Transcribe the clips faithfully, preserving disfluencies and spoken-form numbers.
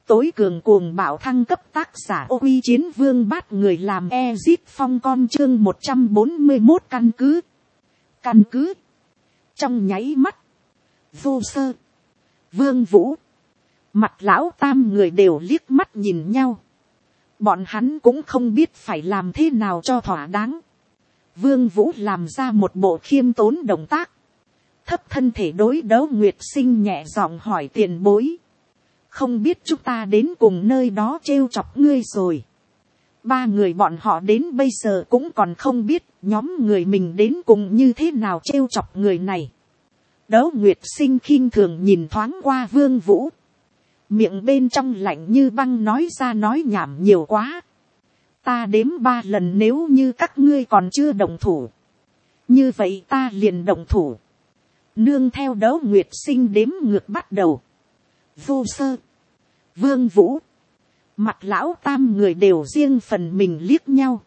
tối cường cuồng bạo thăng cấp, tác giả Ô Uy Chiến Vương Bát người làm Ezit Phong con, chương một trăm bốn mươi một căn cứ. Căn cứ. Trong nháy mắt, Vô Sơ, Vương Vũ, Mặt Lão Tam người đều liếc mắt nhìn nhau. Bọn hắn cũng không biết phải làm thế nào cho thỏa đáng. Vương Vũ làm ra một bộ khiêm tốn động tác. Thấp thân thể đối Đấu Nguyệt Sinh nhẹ giọng hỏi: tiền bối, không biết chúng ta đến cùng nơi đó trêu chọc ngươi rồi. Ba người bọn họ đến bây giờ cũng còn không biết nhóm người mình đến cùng như thế nào trêu chọc người này. Đấu Nguyệt Sinh khinh thường nhìn thoáng qua Vương Vũ. Miệng bên trong lạnh như băng nói ra: nói nhảm nhiều quá. Ta đếm ba lần, nếu như các ngươi còn chưa động thủ, như vậy ta liền động thủ. Nương theo Đấu Nguyệt Sinh đếm ngược bắt đầu. Vô Sơ, Vương Vũ, Mặt Lão Tam người đều riêng phần mình liếc nhau.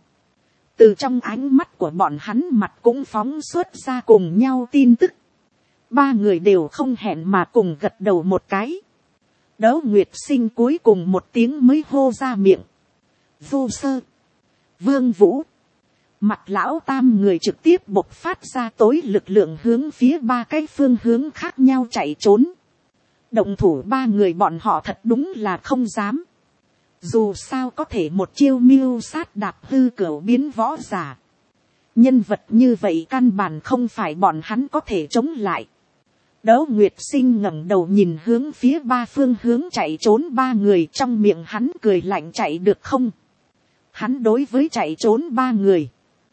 Từ trong ánh mắt của bọn hắn mặt cũng phóng xuất ra cùng nhau tin tức. Ba người đều không hẹn mà cùng gật đầu một cái. Đấu Nguyệt Sinh cuối cùng một tiếng mới hô ra miệng. Vô Sơ, Vương Vũ, Mặt Lão Tam người trực tiếp bộc phát ra tối lực lượng hướng phía ba cái phương hướng khác nhau chạy trốn. Động thủ ba người bọn họ thật đúng là không dám. Dù sao có thể một chiêu mưu sát đạp hư cửu biến võ giả. Nhân vật như vậy căn bản không phải bọn hắn có thể chống lại. Đấu Nguyệt Sinh ngẩng đầu nhìn hướng phía ba phương hướng chạy trốn ba người, trong miệng hắn cười lạnh: chạy được không? Hắn đối với chạy trốn ba người,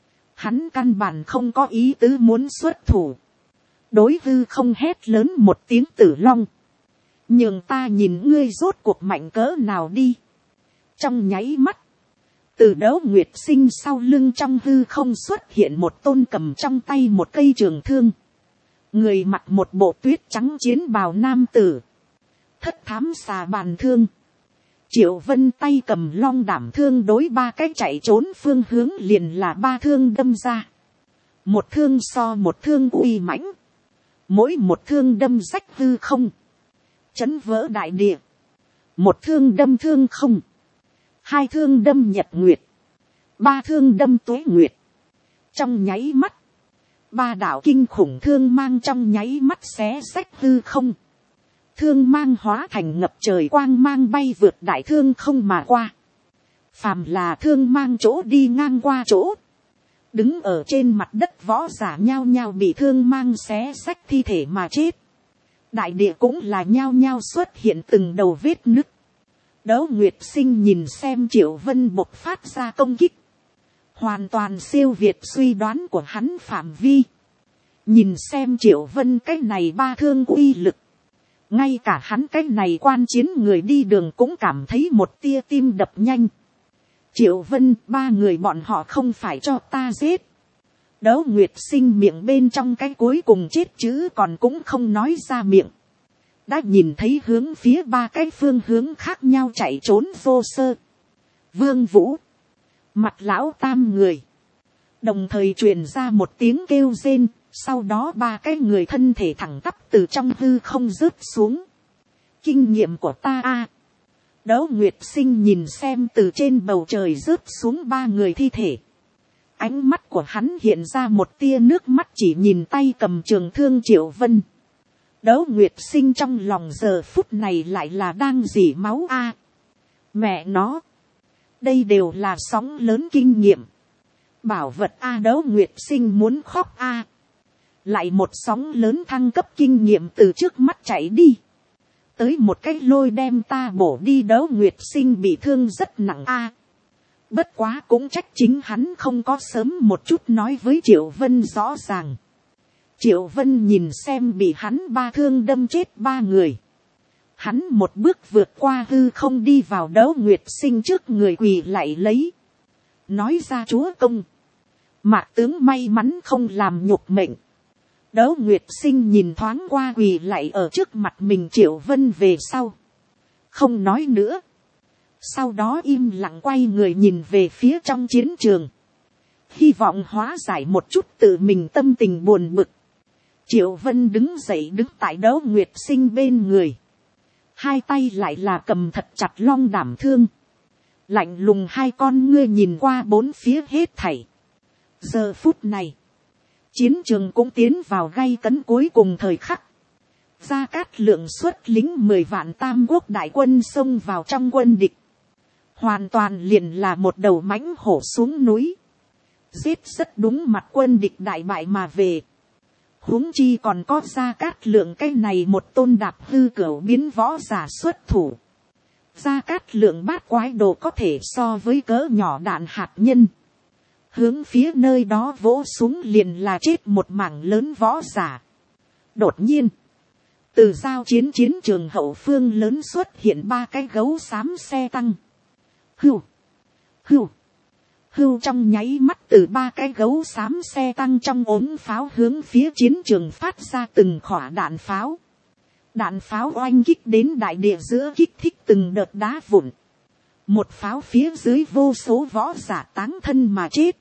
hắn căn bản không có ý tứ muốn xuất thủ. Đối hư không hét lớn một tiếng: Tử Long, nhường ta nhìn ngươi rốt cuộc mạnh cỡ nào đi. Trong nháy mắt, từ Đấu Nguyệt Sinh sau lưng trong hư không xuất hiện một tôn cầm trong tay một cây trường thương, người mặc một bộ tuyết trắng chiến bào nam tử, thất thám xà bàn thương. Triệu Vân tay cầm long đảm thương đối ba cái chạy trốn phương hướng liền là ba thương đâm ra. Một thương so một thương uy mãnh, mỗi một thương đâm rách hư không, chấn vỡ đại địa. Một thương đâm thương không, hai thương đâm nhật nguyệt, ba thương đâm tuế nguyệt. Trong nháy mắt, ba đạo kinh khủng thương mang trong nháy mắt xé rách hư không. Thương mang hóa thành ngập trời quang mang bay vượt đại thương không mà qua. Phàm là thương mang chỗ đi ngang qua chỗ, đứng ở trên mặt đất võ giả nhao nhao bị thương mang xé rách thi thể mà chết. Đại địa cũng là nhao nhao xuất hiện từng đầu vết nứt. Đấu Nguyệt Sinh nhìn xem Triệu Vân bộc phát ra công kích, hoàn toàn siêu việt suy đoán của hắn phạm vi. Nhìn xem Triệu Vân cái này ba thương uy lực, ngay cả hắn cái này quan chiến người đi đường cũng cảm thấy một tia tim đập nhanh. Triệu Vân, ba người bọn họ không phải cho ta giết. Đấu Nguyệt Sinh miệng bên trong cái cuối cùng chết chữ còn cũng không nói ra miệng, đã nhìn thấy hướng phía ba cái phương hướng khác nhau chạy trốn Vô Sơ, Vương Vũ, Mặt Lão Tam người. Đồng thời truyền ra một tiếng kêu rên, sau đó ba cái người thân thể thẳng tắp từ trong hư không rớt xuống. Kinh nghiệm của ta a. Đấu Nguyệt Sinh nhìn xem từ trên bầu trời rớt xuống ba người thi thể, ánh mắt của hắn hiện ra một tia nước mắt, chỉ nhìn tay cầm trường thương Triệu Vân. Đấu Nguyệt Sinh trong lòng giờ phút này lại là đang rỉ máu a. Mẹ nó, đây đều là sóng lớn kinh nghiệm, bảo vật a. Đấu Nguyệt Sinh muốn khóc a. Lại một sóng lớn thăng cấp kinh nghiệm từ trước mắt chạy đi, tới một cái lôi đem ta bổ đi. Đấu Nguyệt Sinh bị thương rất nặng a. Bất quá cũng trách chính hắn không có sớm một chút nói với Triệu Vân rõ ràng. Triệu Vân nhìn xem bị hắn ba thương đâm chết ba người, hắn một bước vượt qua hư không đi vào Đấu Nguyệt Sinh trước người quỳ lạy lấy, nói ra: chúa công, Mạc tướng may mắn không làm nhục mệnh. Đấu Nguyệt Sinh nhìn thoáng qua quỳ lạy ở trước mặt mình Triệu Vân về sau, không nói nữa. Sau đó im lặng quay người nhìn về phía trong chiến trường, hy vọng hóa giải một chút tự mình tâm tình buồn bực. Triệu Vân đứng dậy đứng tại Đấu Nguyệt Sinh bên người, hai tay lại là cầm thật chặt long đảm thương, lạnh lùng hai con ngươi nhìn qua bốn phía hết thảy. Giờ phút này, chiến trường cũng tiến vào gay cấn cuối cùng thời khắc. Gia Cát Lượng xuất lính mười vạn tam quốc đại quân xông vào trong quân địch, hoàn toàn liền là một đầu mãnh hổ xuống núi, giết rất đúng mặt quân địch đại bại mà về. Huống chi còn có Gia Cát Lượng cái này một tôn đạp hư cửu biến võ giả xuất thủ. Gia Cát Lượng bát quái đồ có thể so với cỡ nhỏ đạn hạt nhân, hướng phía nơi đó vỗ xuống liền là chết một mảng lớn võ giả. Đột nhiên, từ giao chiến chiến trường hậu phương lớn xuất hiện ba cái gấu xám xe tăng. Hưu, hưu, hưu, trong nháy mắt từ ba cái gấu xám xe tăng trong ốm pháo hướng phía chiến trường phát ra từng khỏa đạn pháo. Đạn pháo oanh kích đến đại địa giữa, kích thích từng đợt đá vụn. Một pháo phía dưới vô số võ giả táng thân mà chết.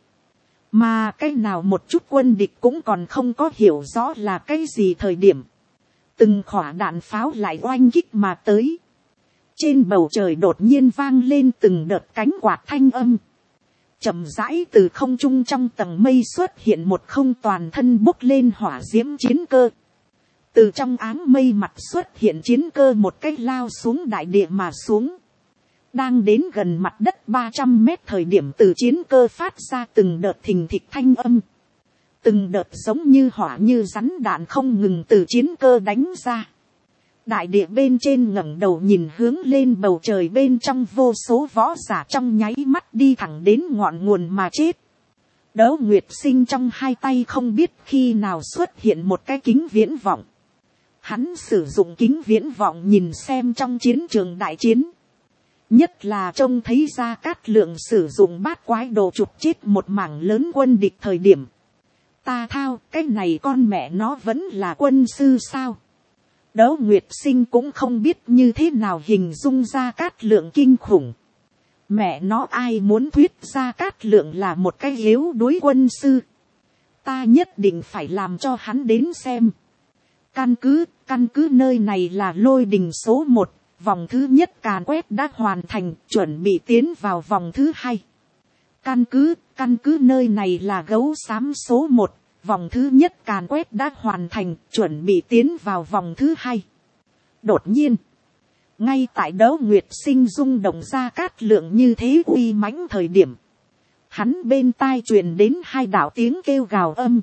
Mà cái nào một chút quân địch cũng còn không có hiểu rõ là cái gì thời điểm. Từng khỏa đạn pháo lại oanh kích mà tới. Trên bầu trời đột nhiên vang lên từng đợt cánh quạt thanh âm. Chậm rãi từ không trung trong tầng mây xuất hiện một không toàn thân bốc lên hỏa diễm chiến cơ. Từ trong áng mây mặt xuất hiện chiến cơ một cái lao xuống đại địa mà xuống. Đang đến gần mặt đất ba trăm mét thời điểm từ chiến cơ phát ra từng đợt thình thịch thanh âm. Từng đợt giống như hỏa như rắn đạn không ngừng từ chiến cơ đánh ra. Đại địa bên trên ngẩng đầu nhìn hướng lên bầu trời, bên trong vô số võ giả trong nháy mắt đi thẳng đến ngọn nguồn mà chết. Đỗ Nguyệt Sinh trong hai tay không biết khi nào xuất hiện một cái kính viễn vọng. Hắn sử dụng kính viễn vọng nhìn xem trong chiến trường đại chiến. Nhất là trông thấy Gia Cát Lượng sử dụng bát quái đồ chụp chết một mảng lớn quân địch thời điểm. Ta thao, cái này con mẹ nó vẫn là quân sư sao? Đỗ Nguyệt Sinh cũng không biết như thế nào hình dung Gia Cát Lượng kinh khủng. Mẹ nó ai muốn thuyết Gia Cát Lượng là một cái yếu đuối quân sư. Ta nhất định phải làm cho hắn đến xem. Căn cứ, căn cứ nơi này là Lôi Đình số một, vòng thứ nhất càn quét đã hoàn thành, chuẩn bị tiến vào vòng thứ hai. Căn cứ, căn cứ nơi này là Gấu Xám số một, vòng thứ nhất càn quét đã hoàn thành, chuẩn bị tiến vào vòng thứ hai. Đột nhiên, ngay tại Đỗ Nguyệt Sinh rung động Gia Cát Lượng như thế uy mãnh thời điểm, hắn bên tai truyền đến hai đạo tiếng kêu gào âm.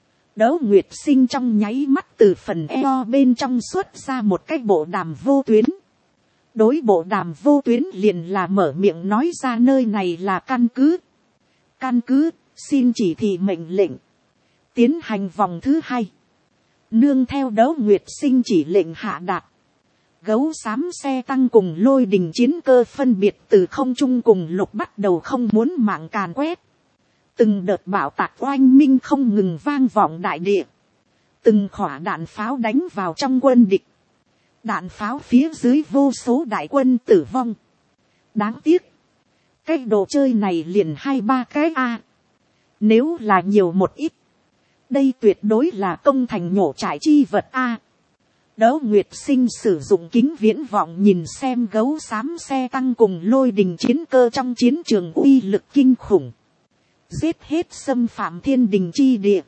Đỗ Nguyệt Sinh trong nháy mắt từ phần eo bên trong xuất ra một cái bộ đàm vô tuyến. Đối bộ đàm vô tuyến liền là mở miệng nói ra nơi này là căn cứ. Căn cứ, xin chỉ thị mệnh lệnh. Tiến hành vòng thứ hai. Nương theo Đỗ Nguyệt Sinh chỉ lệnh hạ đạt. Gấu xám xe tăng cùng Lôi Đình chiến cơ phân biệt từ không trung cùng lục bắt đầu không muốn mạng càn quét. Từng đợt bạo tạc oanh minh không ngừng vang vọng đại địa. Từng khỏa đạn pháo đánh vào trong quân địch. Đạn pháo phía dưới vô số đại quân tử vong. Đáng tiếc. Cái đồ chơi này liền hai ba cái a. Nếu là nhiều một ít. Đây tuyệt đối là công thành nhổ trải chi vật a. Đỗ Nguyệt Sinh sử dụng kính viễn vọng nhìn xem gấu xám xe tăng cùng Lôi Đình chiến cơ trong chiến trường uy lực kinh khủng. Giết hết xâm phạm thiên đình chi địa.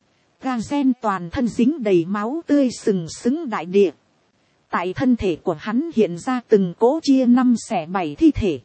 Ga-gen toàn thân dính đầy máu tươi sừng sững đại địa. Tại thân thể của hắn hiện ra từng cỗ chia năm xẻ bảy thi thể.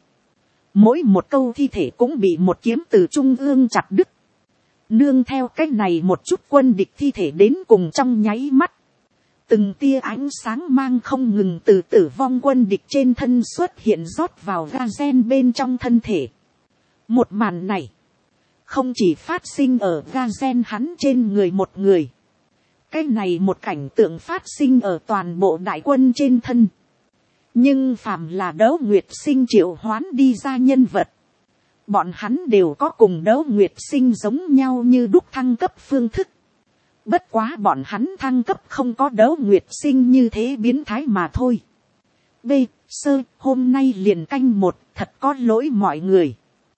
Mỗi một câu thi thể cũng bị một kiếm từ trung ương chặt đứt. Nương theo cách này một chút quân địch thi thể đến cùng trong nháy mắt. Từng tia ánh sáng mang không ngừng từ tử vong quân địch trên thân xuất hiện rót vào ga-gen bên trong thân thể. Một màn này. Không chỉ phát sinh ở ga-gen hắn trên người một người. Cái này một cảnh tượng phát sinh ở toàn bộ đại quân trên thân. Nhưng phàm là Đỗ Nguyệt Sinh triệu hoán đi ra nhân vật. Bọn hắn đều có cùng Đỗ Nguyệt Sinh giống nhau như đúc thăng cấp phương thức. Bất quá bọn hắn thăng cấp không có Đỗ Nguyệt Sinh như thế biến thái mà thôi. B. Sơ, hôm nay liền canh một, thật có lỗi mọi người.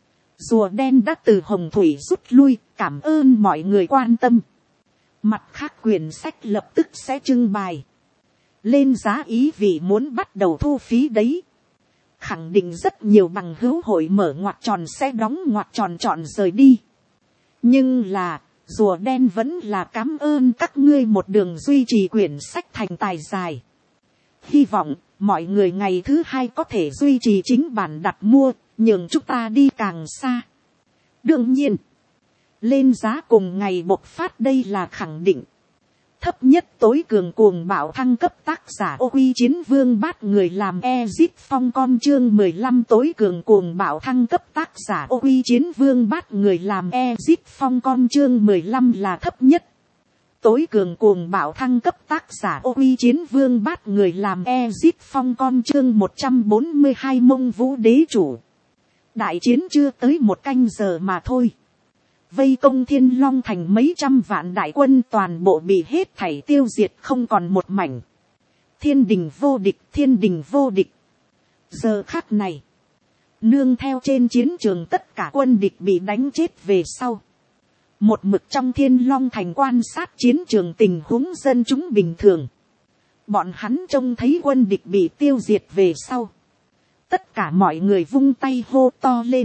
Rùa đen đã từ Hồng Thủy rút lui, cảm ơn mọi người quan tâm. Mặt khác quyển sách lập tức sẽ trưng bày. lên giá ý vị muốn bắt đầu thu phí đấy. Khẳng định rất nhiều bằng hữu hội mở ngoặc tròn sẽ đóng ngoặc tròn tròn rời đi. Nhưng là, rùa đen vẫn là cảm ơn các ngươi một đường duy trì quyển sách thành tài dài. Hy vọng, mọi người ngày thứ hai có thể duy trì chính bản đặt mua, nhường chúng ta đi càng xa. Đương nhiên, lên giá cùng ngày bộc phát đây là khẳng định. Thấp nhất tối cường cuồng bạo thăng cấp tác giả ô quy chiến vương bát người làm Ezit phong con chương mười lăm tối cường cuồng bạo thăng cấp tác giả ô quy chiến vương bát người làm Ezit phong con chương mười lăm là thấp nhất. Tối cường cuồng bạo thăng cấp tác giả ô quy chiến vương bát người làm Ezit phong con chương một trăm bốn mươi hai Mông Vũ đế chủ. Đại chiến chưa tới một canh giờ mà thôi. Vây công Thiên Long thành mấy trăm vạn đại quân toàn bộ bị hết thảy tiêu diệt không còn một mảnh. Thiên đình vô địch, thiên đình vô địch. Giờ khắc này, nương theo trên chiến trường tất cả quân địch bị đánh chết về sau. Một mực trong Thiên Long thành quan sát chiến trường tình huống dân chúng bình thường. Bọn hắn trông thấy quân địch bị tiêu diệt về sau. Tất cả mọi người vung tay hô to lên.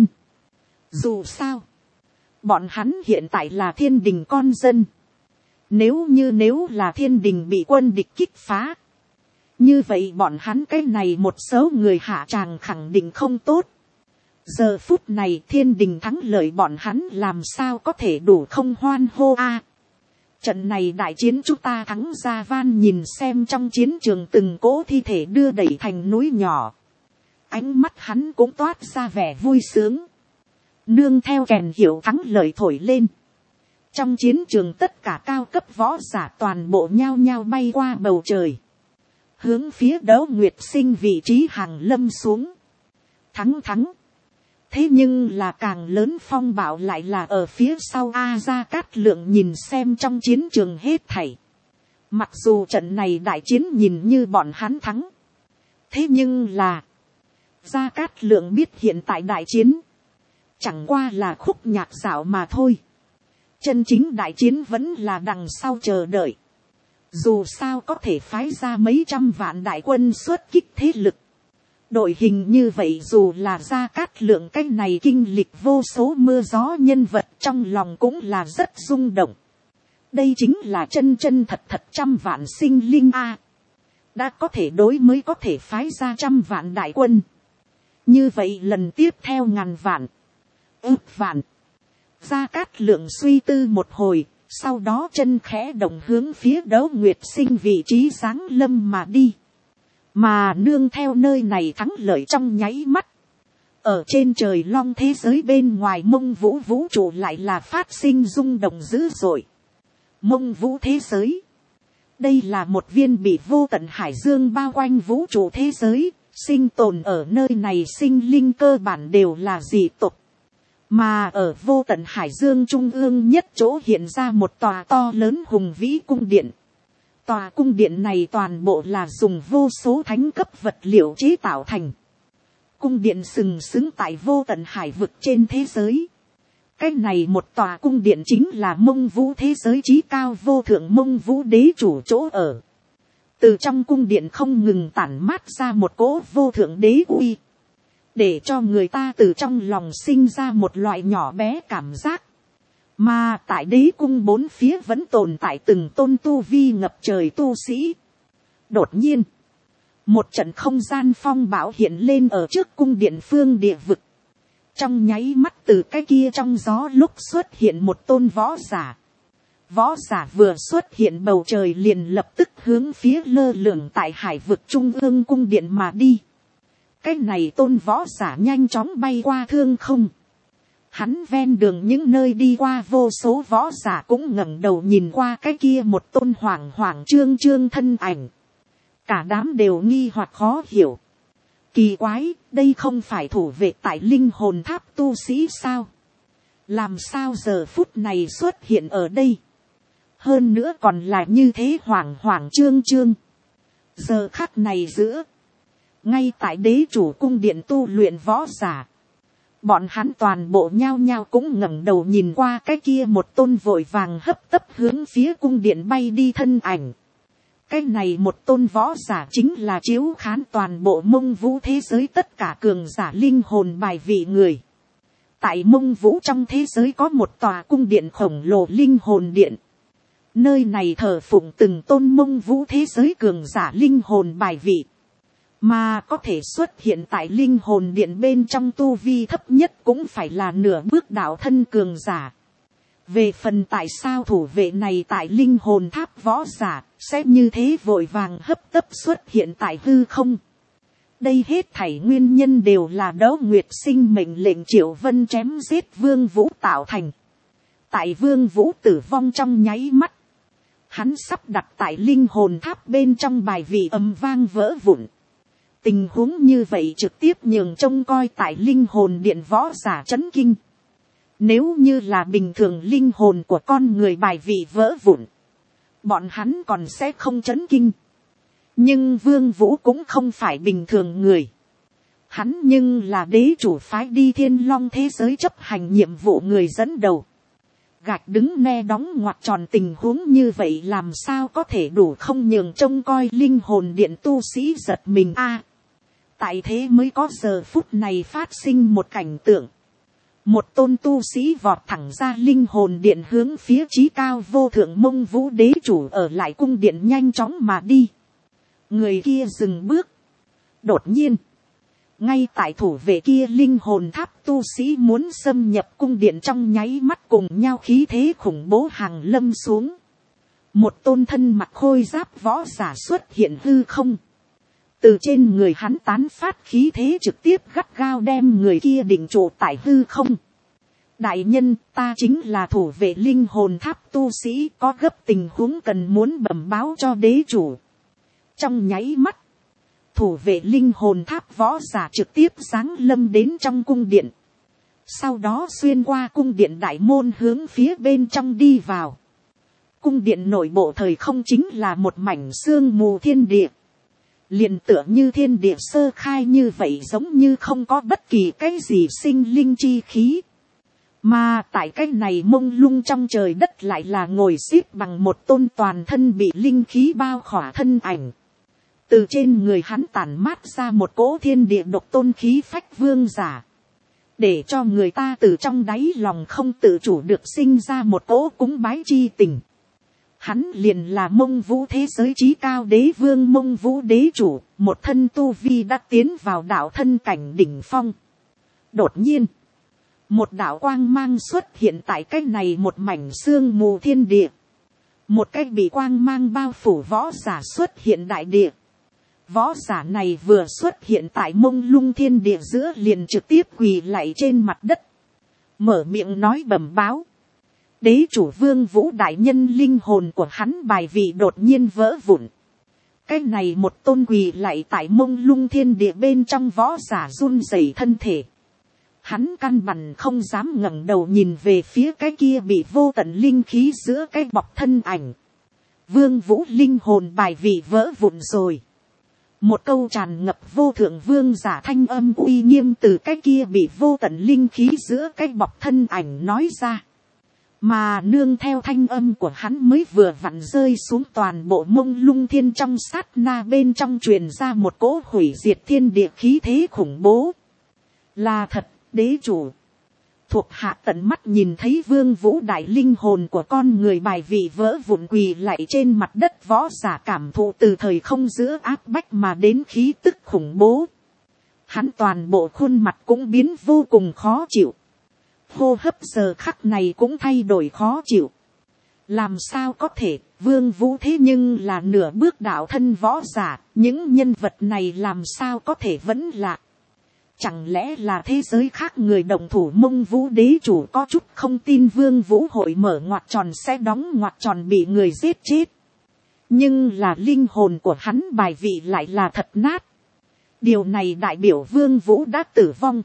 Dù sao, bọn hắn hiện tại là thiên đình con dân. Nếu như nếu là thiên đình bị quân địch kích phá. Như vậy bọn hắn cái này một số người hạ tràng khẳng định không tốt. Giờ phút này thiên đình thắng lợi bọn hắn làm sao có thể đủ không hoan hô a. Trận này đại chiến chúng ta thắng ra van nhìn xem trong chiến trường từng cỗ thi thể đưa đẩy thành núi nhỏ. Ánh mắt hắn cũng toát ra vẻ vui sướng. Nương theo kèn hiệu thắng lợi thổi lên. Trong chiến trường tất cả cao cấp võ giả toàn bộ nhao nhao bay qua bầu trời. Hướng phía Đấu Nguyệt Sinh vị trí hàng lâm xuống. Thắng thắng. Thế nhưng là càng lớn phong bạo lại là ở phía sau A Gia Cát Lượng nhìn xem trong chiến trường hết thảy. Mặc dù trận này đại chiến nhìn như bọn hắn thắng. Thế nhưng là Gia Cát Lượng biết hiện tại đại chiến chẳng qua là khúc nhạc dạo mà thôi. Chân chính đại chiến vẫn là đằng sau chờ đợi. Dù sao có thể phái ra mấy trăm vạn đại quân xuất kích thế lực. Đội hình như vậy dù là Gia Cát Lượng cái này kinh lịch vô số mưa gió nhân vật trong lòng cũng là rất rung động. Đây chính là chân chân thật thật trăm vạn sinh linh A. Đã có thể đối mới có thể phái ra trăm vạn đại quân. Như vậy lần tiếp theo ngàn vạn. Ước vạn. Gia Cát Lượng suy tư một hồi, sau đó chân khẽ động hướng phía Đấu Nguyệt Sinh vị trí giáng lâm mà đi. Mà nương theo nơi này thắng lợi trong nháy mắt. Ở trên trời long thế giới bên ngoài Mông Vũ vũ trụ lại là phát sinh rung động dữ dội. Mông Vũ thế giới. Đây là một viên bị vô tận hải dương bao quanh vũ trụ thế giới, sinh tồn ở nơi này sinh linh cơ bản đều là dị tộc. Mà ở vô tận hải dương trung ương nhất chỗ hiện ra một tòa to lớn hùng vĩ cung điện. Tòa cung điện này toàn bộ là dùng vô số thánh cấp vật liệu chế tạo thành. Cung điện sừng sững tại vô tận hải vực trên thế giới. Cái này một tòa cung điện chính là Mông Vũ thế giới chí cao vô thượng Mông Vũ đế chủ chỗ ở. Từ trong cung điện không ngừng tản mát ra một cỗ vô thượng đế uy. Để cho người ta từ trong lòng sinh ra một loại nhỏ bé cảm giác. Mà tại đế cung bốn phía vẫn tồn tại từng tôn tu vi ngập trời tu sĩ. Đột nhiên, một trận không gian phong bão hiện lên ở trước cung điện phương địa vực. Trong nháy mắt từ cái kia trong gió lúc xuất hiện một tôn võ giả. Võ giả vừa xuất hiện bầu trời liền lập tức hướng phía lơ lửng tại hải vực trung ương cung điện mà đi. Cái này tôn võ giả nhanh chóng bay qua thương không. Hắn ven đường những nơi đi qua vô số võ giả cũng ngẩng đầu nhìn qua cái kia một tôn hoàng hoàng trương trương thân ảnh. Cả đám đều nghi hoặc khó hiểu. Kỳ quái, đây không phải thủ vệ tại linh hồn tháp tu sĩ sao? Làm sao giờ phút này xuất hiện ở đây? Hơn nữa còn là như thế hoàng hoàng trương trương. Giờ khắc này giữa. Ngay tại đế chủ cung điện tu luyện võ giả. Bọn hắn toàn bộ nhao nhao cũng ngẩng đầu nhìn qua cái kia một tôn vội vàng hấp tấp hướng phía cung điện bay đi thân ảnh. Cái này một tôn võ giả chính là chiếu khán toàn bộ Mông Vũ thế giới tất cả cường giả linh hồn bài vị người. Tại Mông Vũ trong thế giới có một tòa cung điện khổng lồ linh hồn điện. Nơi này thờ phụng từng tôn Mông Vũ thế giới cường giả linh hồn bài vị. Mà có thể xuất hiện tại linh hồn điện bên trong tu vi thấp nhất cũng phải là nửa bước đạo thân cường giả. Về phần tại sao thủ vệ này tại linh hồn tháp võ giả sẽ như thế vội vàng hấp tấp xuất hiện tại hư không. Đây hết thảy nguyên nhân đều là Đỗ Nguyệt Sinh mệnh lệnh Triệu Vân chém giết Vương Vũ tạo thành. Tại Vương Vũ tử vong trong nháy mắt. Hắn sắp đặt tại linh hồn tháp bên trong bài vị ầm vang vỡ vụn. Tình huống như vậy trực tiếp nhường trông coi tại linh hồn điện võ giả chấn kinh. Nếu như là bình thường linh hồn của con người bài vị vỡ vụn, bọn hắn còn sẽ không chấn kinh. Nhưng Vương Vũ cũng không phải bình thường người. Hắn nhưng là đế chủ phái đi Thiên Long thế giới chấp hành nhiệm vụ người dẫn đầu. Gạch đứng ne đóng ngoặt tròn tình huống như vậy làm sao có thể đủ không nhường trông coi linh hồn điện tu sĩ giật mình a. À, tại thế mới có giờ phút này phát sinh một cảnh tượng. Một tôn tu sĩ vọt thẳng ra linh hồn điện hướng phía chí cao vô thượng Mông Vũ đế chủ ở lại cung điện nhanh chóng mà đi. Người kia dừng bước. Đột nhiên, ngay tại thủ vệ kia linh hồn tháp tu sĩ muốn xâm nhập cung điện trong nháy mắt cùng nhau khí thế khủng bố hàng lâm xuống. Một tôn thân mặc khôi giáp võ giả xuất hiện hư không. Từ trên người hắn tán phát khí thế trực tiếp gắt gao đem người kia định trụ tại hư không. Đại nhân, ta chính là thủ vệ linh hồn tháp tu sĩ, có gấp tình huống cần muốn bẩm báo cho đế chủ. Trong nháy mắt, thủ vệ linh hồn tháp võ giả trực tiếp giáng lâm đến trong cung điện. Sau đó xuyên qua cung điện đại môn hướng phía bên trong đi vào. Cung điện nội bộ thời không chính là một mảnh sương mù thiên địa. Liền tựa như thiên địa sơ khai như vậy, giống như không có bất kỳ cái gì sinh linh chi khí. Mà tại cái này mông lung trong trời đất lại là ngồi xếp bằng một tôn toàn thân bị linh khí bao khỏa thân ảnh. Từ trên người hắn tản mát ra một cỗ thiên địa độc tôn khí phách vương giả. Để cho người ta từ trong đáy lòng không tự chủ được sinh ra một cỗ cúng bái chi tình. Hắn liền là Mông Vũ thế giới chí cao đế vương Mông Vũ đế chủ, một thân tu vi đã tiến vào đạo thân cảnh đỉnh phong. Đột nhiên, một đạo quang mang xuất hiện tại cái này một mảnh sương mù thiên địa. Một cái bị quang mang bao phủ võ giả xuất hiện đại địa. Võ giả này vừa xuất hiện tại mông lung thiên địa giữa liền trực tiếp quỳ lạy trên mặt đất. Mở miệng nói bẩm báo. Đế chủ Vương Vũ đại nhân linh hồn của hắn bài vị đột nhiên vỡ vụn. Cái này một tôn quỳ lạy tại mông lung thiên địa bên trong võ giả run rẩy thân thể. Hắn căn bản không dám ngẩng đầu nhìn về phía cái kia bị vô tận linh khí giữa cái bọc thân ảnh. Vương Vũ linh hồn bài vị vỡ vụn rồi. Một câu tràn ngập vô thượng vương giả thanh âm uy nghiêm từ cái kia bị vô tận linh khí giữa cái bọc thân ảnh nói ra. Mà nương theo thanh âm của hắn mới vừa vặn rơi xuống toàn bộ mông lung thiên trong sát na bên trong truyền ra một cỗ hủy diệt thiên địa khí thế khủng bố. Là thật, đế chủ. Thuộc hạ tận mắt nhìn thấy Vương Vũ đại linh hồn của con người bài vị vỡ vụn quỳ lạy trên mặt đất, võ giả cảm thụ từ thời không giữa áp bách mà đến khí tức khủng bố. Hắn toàn bộ khuôn mặt cũng biến vô cùng khó chịu. Hô hấp giờ khắc này cũng thay đổi khó chịu. Làm sao có thể, Vương Vũ thế nhưng là nửa bước đạo thân võ giả, những nhân vật này làm sao có thể vẫn lạ. Chẳng lẽ là thế giới khác người đồng thủ Mông Vũ đế chủ có chút không tin Vương Vũ hội mở ngoặt tròn sẽ đóng ngoặt tròn bị người giết chết. Nhưng là linh hồn của hắn bài vị lại là thật nát. Điều này đại biểu Vương Vũ đã tử vong.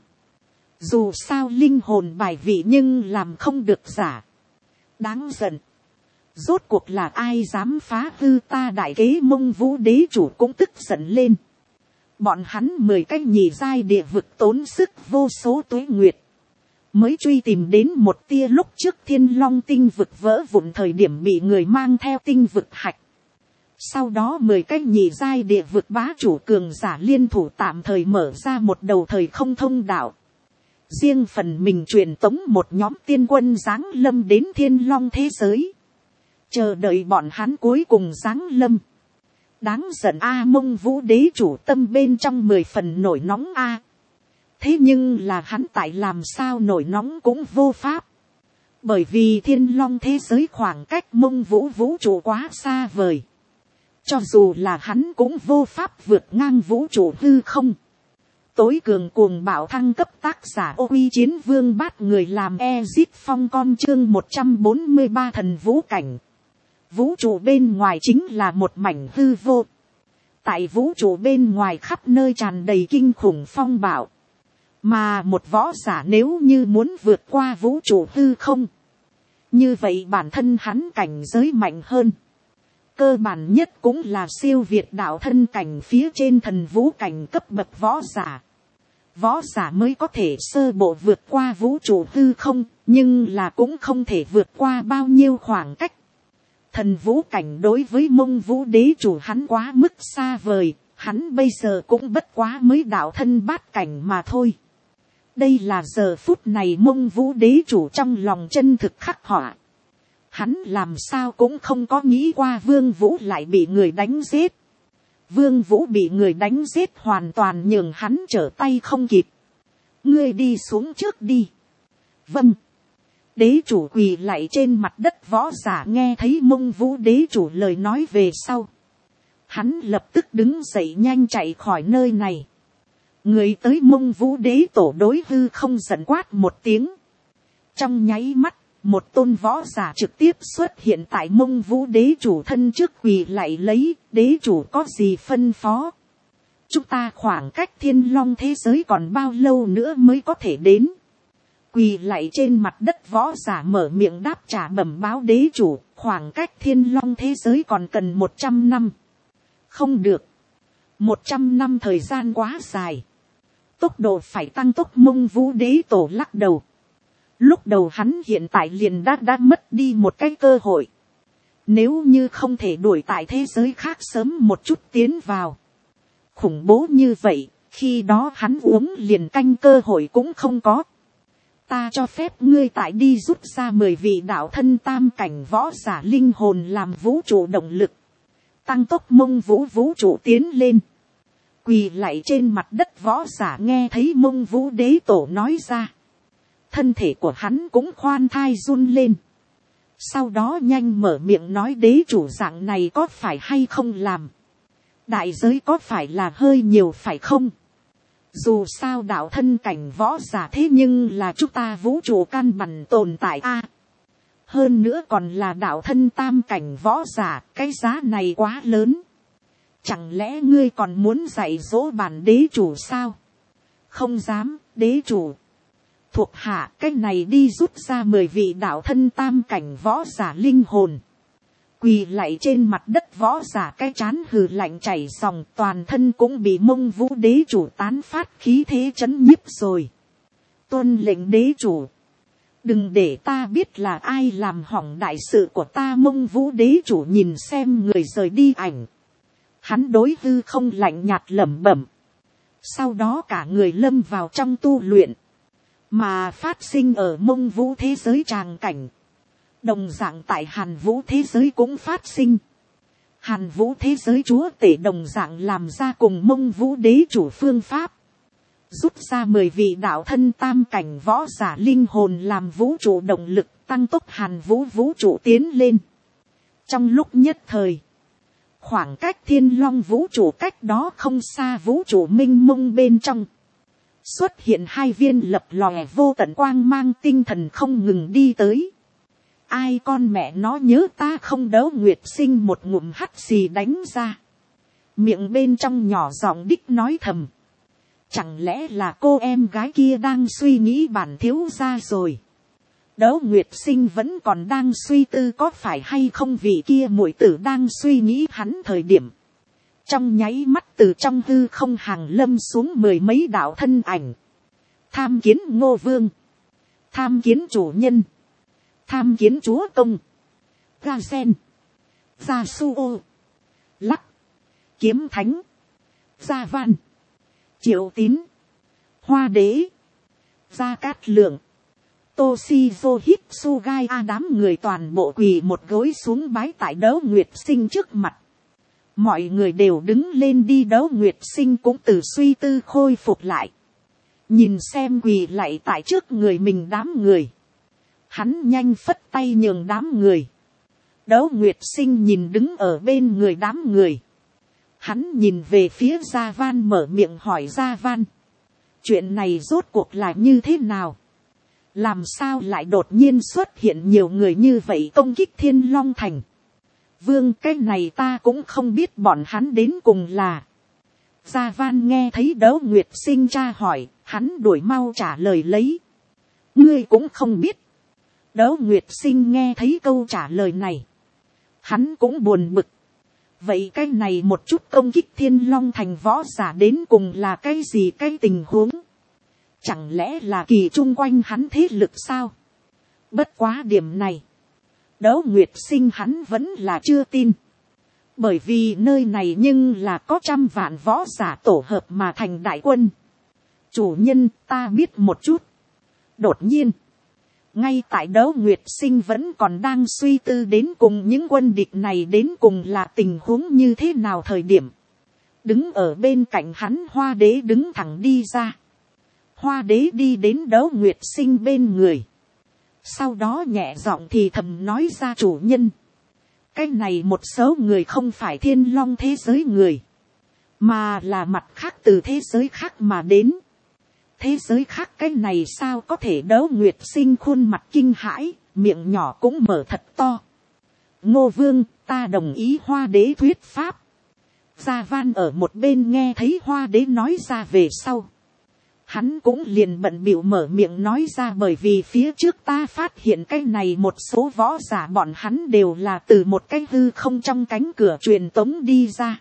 Dù sao linh hồn bài vị nhưng làm không được giả. Đáng giận. Rốt cuộc là ai dám phá hư ta đại kế Mông Vũ đế chủ cũng tức giận lên. Bọn hắn mười cái nhì giai địa vực tốn sức vô số tuế nguyệt. Mới truy tìm đến một tia lúc trước Thiên Long tinh vực vỡ vụn thời điểm bị người mang theo tinh vực hạch. Sau đó mười cái nhị giai địa vực bá chủ cường giả liên thủ tạm thời mở ra một đầu thời không thông đạo. Riêng phần mình truyền tống một nhóm tiên quân giáng lâm đến thiên long thế giới. Chờ đợi bọn hắn cuối cùng giáng lâm. Đáng giận a, Mông Vũ đế chủ tâm bên trong mười phần nổi nóng a. Thế nhưng là hắn tại làm sao nổi nóng cũng vô pháp. Bởi vì thiên long thế giới khoảng cách Mông Vũ vũ trụ quá xa vời. Cho dù là hắn cũng vô pháp vượt ngang vũ trụ hư không. Tối cường cuồng bạo thăng cấp tác giả ô uy chiến vương bát người làm Ezit Phong con chương một trăm bốn mươi ba thần vũ cảnh. Vũ trụ bên ngoài chính là một mảnh hư vô. Tại vũ trụ bên ngoài khắp nơi tràn đầy kinh khủng phong bạo. Mà một võ giả nếu như muốn vượt qua vũ trụ hư không. Như vậy bản thân hắn cảnh giới mạnh hơn. Cơ bản nhất cũng là siêu việt đạo thân cảnh phía trên thần vũ cảnh cấp bậc võ giả. Võ giả mới có thể sơ bộ vượt qua vũ trụ hư không, nhưng là cũng không thể vượt qua bao nhiêu khoảng cách. Thần vũ cảnh đối với Mông Vũ đế chủ hắn quá mức xa vời, hắn bây giờ cũng bất quá mới đạo thân bát cảnh mà thôi. Đây là giờ phút này Mông Vũ đế chủ trong lòng chân thực khắc họa. Hắn làm sao cũng không có nghĩ qua Vương Vũ lại bị người đánh giết. Vương Vũ bị người đánh giết hoàn toàn nhường hắn trở tay không kịp. Ngươi đi xuống trước đi. Vâng. Đế chủ quỳ lạy trên mặt đất, võ giả nghe thấy Mông Vũ đế chủ lời nói về sau. Hắn lập tức đứng dậy nhanh chạy khỏi nơi này. Người tới Mông Vũ đế tổ đối hư không giận quát một tiếng. Trong nháy mắt, một tôn võ giả trực tiếp xuất hiện tại Mông Vũ đế chủ thân trước quỳ lạy lấy. Đế chủ có gì phân phó? Chúng ta khoảng cách thiên long thế giới còn bao lâu nữa mới có thể đến? Quỳ lạy trên mặt đất võ giả mở miệng đáp trả bẩm báo đế chủ, khoảng cách thiên long thế giới còn cần một trăm năm. Không được. Một trăm năm thời gian quá dài. Tốc độ phải tăng tốc. Mông Vũ đế tổ lắc đầu. Lúc đầu hắn hiện tại liền đã đã mất đi một cái cơ hội. Nếu như không thể đuổi tại thế giới khác sớm một chút tiến vào. Khủng bố như vậy, khi đó hắn uống liền canh cơ hội cũng không có. Ta cho phép ngươi tại đi rút ra mười vị đạo thân tam cảnh võ giả linh hồn làm vũ trụ động lực. Tăng tốc Mông Vũ vũ trụ tiến lên. Quỳ lạy trên mặt đất võ giả nghe thấy Mông Vũ đế tổ nói ra. Thân thể của hắn cũng khoan thai run lên. Sau đó nhanh mở miệng nói đế chủ dạng này có phải hay không làm. Đại giới có phải là hơi nhiều phải không? Dù sao đạo thân cảnh võ giả thế nhưng là chúng ta vũ trụ căn bản tồn tại a. Hơn nữa còn là đạo thân tam cảnh võ giả, cái giá này quá lớn. Chẳng lẽ ngươi còn muốn dạy dỗ bản đế chủ sao? Không dám, đế chủ. Thuộc hạ cái này đi rút ra mười vị đạo thân tam cảnh võ giả linh hồn. Quỳ lạy trên mặt đất võ giả cái chán hừ lạnh chảy dòng, toàn thân cũng bị Mông Vũ đế chủ tán phát khí thế chấn nhiếp rồi. Tuân lệnh đế chủ. Đừng để ta biết là ai làm hỏng đại sự của ta. Mông Vũ đế chủ nhìn xem người rời đi ảnh. Hắn đối hư không lạnh nhạt lẩm bẩm. Sau đó cả người lâm vào trong tu luyện. Mà phát sinh ở Mông Vũ thế giới tràng cảnh. Đồng dạng tại Hàn Vũ thế giới cũng phát sinh. Hàn Vũ thế giới chúa tể đồng dạng làm ra cùng Mông Vũ đế chủ phương pháp. Rút ra mười vị đạo thân tam cảnh võ giả linh hồn làm vũ trụ động lực, tăng tốc Hàn Vũ vũ trụ tiến lên. Trong lúc nhất thời, khoảng cách thiên long vũ trụ cách đó không xa vũ trụ minh mông bên trong. Xuất hiện hai viên lập lòe vô tận quang mang tinh thần không ngừng đi tới. Ai con mẹ nó nhớ ta không đấu Nguyệt Sinh một ngụm hắt xì đánh ra. Miệng bên trong nhỏ giọng đích nói thầm. Chẳng lẽ là cô em gái kia đang suy nghĩ bản thiếu gia rồi. Đấu Nguyệt Sinh vẫn còn đang suy tư có phải hay không vị kia muội tử đang suy nghĩ hắn thời điểm. Trong nháy mắt từ trong hư không hàng lâm xuống mười mấy đạo thân ảnh. Tham kiến Ngô Vương. Tham kiến chủ nhân. Tham kiến chúa công. Ga Sen. Gia Su Ô. Lắc, Kiếm Thánh, Gia Văn, Triệu Tín, Hoa Đế, Gia Cát Lượng, Toshizo Hitsugai a đám người toàn bộ quỳ một gối xuống bái tại Đấu Nguyệt Sinh trước mặt. Mọi người đều đứng lên đi. Đấu Nguyệt Sinh cũng từ suy tư khôi phục lại. Nhìn xem quỳ lại tại trước người mình đám người. Hắn nhanh phất tay nhường đám người. Đấu Nguyệt Sinh nhìn đứng ở bên người đám người. Hắn nhìn về phía Gia Van mở miệng hỏi Gia Van. Chuyện này rốt cuộc là như thế nào? Làm sao lại đột nhiên xuất hiện nhiều người như vậy công kích Thiên Long Thành? Vương, cái này ta cũng không biết bọn hắn đến cùng là. Gia Van nghe thấy Đấu Nguyệt Sinh tra hỏi, hắn đuổi mau trả lời lấy. Ngươi cũng không biết. Đấu Nguyệt Sinh nghe thấy câu trả lời này. Hắn cũng buồn bực. Vậy cái này một chút công kích Thiên Long Thành võ giả đến cùng là cái gì cái tình huống? Chẳng lẽ là kỳ chung quanh hắn thế lực sao? Bất quá điểm này. Đấu Nguyệt Sinh hắn vẫn là chưa tin. Bởi vì nơi này nhưng là có trăm vạn võ giả tổ hợp mà thành đại quân. Chủ nhân, ta biết một chút. Đột nhiên. Ngay tại Đấu Nguyệt Sinh vẫn còn đang suy tư đến cùng những quân địch này đến cùng là tình huống như thế nào thời điểm. Đứng ở bên cạnh hắn Hoa Đế đứng thẳng đi ra. Hoa Đế đi đến Đấu Nguyệt Sinh bên người. Sau đó nhẹ giọng thì thầm nói ra chủ nhân. Cái này một số người không phải Thiên Long thế giới người. Mà là mặt khác từ thế giới khác mà đến. Thế giới khác cái này sao có thể? Đấu Nguyệt Sinh khuôn mặt kinh hãi, miệng nhỏ cũng mở thật to. Ngô Vương, ta đồng ý Hoa Đế thuyết pháp. Gia Van ở một bên nghe thấy Hoa Đế nói ra về sau. Hắn cũng liền bận bịu mở miệng nói ra, bởi vì phía trước ta phát hiện cái này một số võ giả bọn hắn đều là từ một cái hư không trong cánh cửa truyền tống đi ra.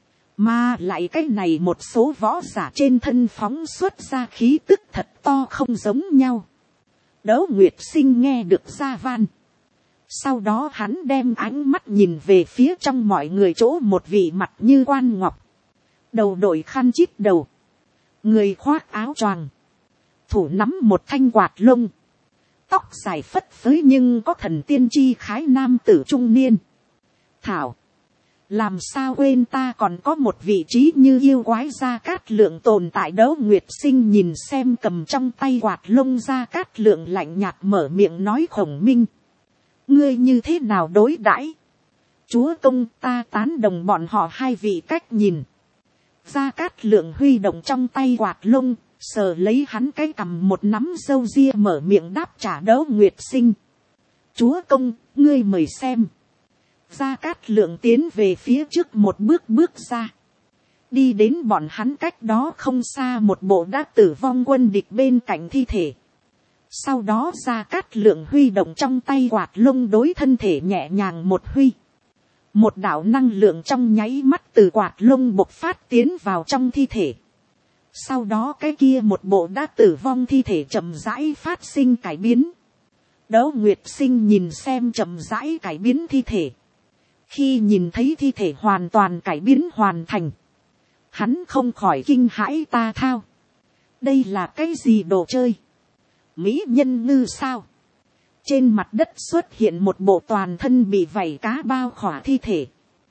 Mà lại cái này một số võ giả trên thân phóng xuất ra khí tức thật to không giống nhau. Đấu Nguyệt Sinh nghe được Gia Van. Sau đó hắn đem ánh mắt nhìn về phía trong mọi người chỗ một vị mặt như quan ngọc. Đầu đội khăn chít đầu. Người khoác áo choàng. Thủ nắm một thanh quạt lông. Tóc dài phất phới nhưng có thần tiên chi khái nam tử trung niên. Thảo. Làm sao quên ta còn có một vị trí như yêu quái Gia Cát Lượng tồn tại. Đấu Nguyệt Sinh nhìn xem cầm trong tay quạt lông Gia Cát Lượng lạnh nhạt mở miệng nói Khổng Minh. Ngươi như thế nào đối đãi? Chúa công, ta tán đồng bọn họ hai vị cách nhìn. Gia Cát Lượng huy động trong tay quạt lông, sờ lấy hắn cái cằm một nắm râu ria mở miệng đáp trả Đấu Nguyệt Sinh. Chúa công, ngươi mời xem. Gia Cát Lượng tiến về phía trước một bước bước ra. Đi đến bọn hắn cách đó không xa một bộ đã tử vong quân địch bên cạnh thi thể. Sau đó Gia Cát Lượng huy động trong tay quạt lông đối thân thể nhẹ nhàng một huy. Một đạo năng lượng trong nháy mắt từ quạt lông bộc phát tiến vào trong thi thể. Sau đó cái kia một bộ đã tử vong thi thể chậm rãi phát sinh cải biến. Đấu Nguyệt Sinh nhìn xem chậm rãi cải biến thi thể. Khi nhìn thấy thi thể hoàn toàn cải biến hoàn thành. Hắn không khỏi kinh hãi ta thao. Đây là cái gì đồ chơi? Mỹ nhân ngư sao? Trên mặt đất xuất hiện một bộ toàn thân bị vảy cá bao khỏa thi thể.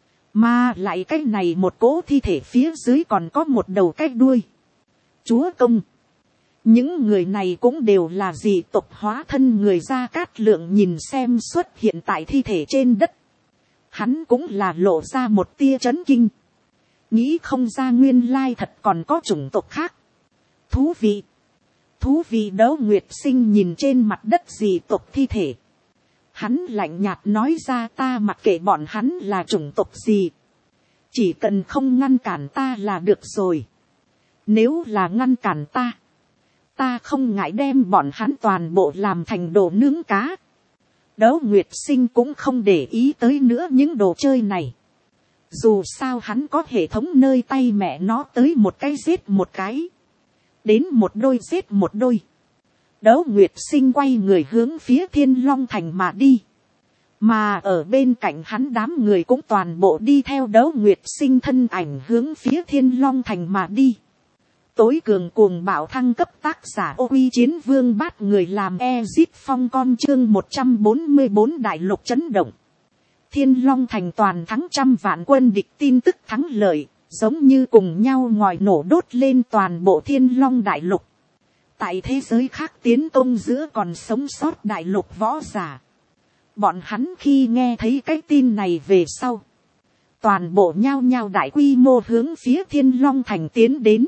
Mà lại cái này một cỗ thi thể phía dưới còn có một đầu cái đuôi. Chúa công. Những người này cũng đều là dị tộc hóa thân người. Gia Cát Lượng nhìn xem xuất hiện tại thi thể trên đất. Hắn cũng là lộ ra một tia chấn kinh. Nghĩ không ra nguyên lai thật còn có chủng tộc khác. Thú vị. Thú vị. Đấu Nguyệt Sinh nhìn trên mặt đất dị tộc thi thể. Hắn lạnh nhạt nói ra ta mặc kệ bọn hắn là chủng tộc gì. Chỉ cần không ngăn cản ta là được rồi. Nếu là ngăn cản ta. Ta không ngại đem bọn hắn toàn bộ làm thành đồ nướng cá. Đấu Nguyệt Sinh cũng không để ý tới nữa những đồ chơi này. Dù sao hắn có hệ thống nơi tay mẹ nó tới một cái giết một cái. Đến một đôi giết một đôi. Đấu Nguyệt Sinh quay người hướng phía Thiên Long Thành mà đi. Mà ở bên cạnh hắn đám người cũng toàn bộ đi theo Đấu Nguyệt Sinh thân ảnh hướng phía Thiên Long Thành mà đi. Tối cường cuồng bạo thăng cấp tác giả Ô Uy Chiến Vương Bát người làm Ezit Phong con chương một trăm bốn mươi bốn đại lục chấn động. Thiên Long Thành toàn thắng trăm vạn quân địch tin tức thắng lợi, giống như cùng nhau ngòi nổ đốt lên toàn bộ Thiên Long đại lục. Tại thế giới khác tiến công giữa còn sống sót đại lục võ giả. Bọn hắn khi nghe thấy cái tin này về sau. Toàn bộ nhao nhao đại quy mô hướng phía Thiên Long Thành tiến đến.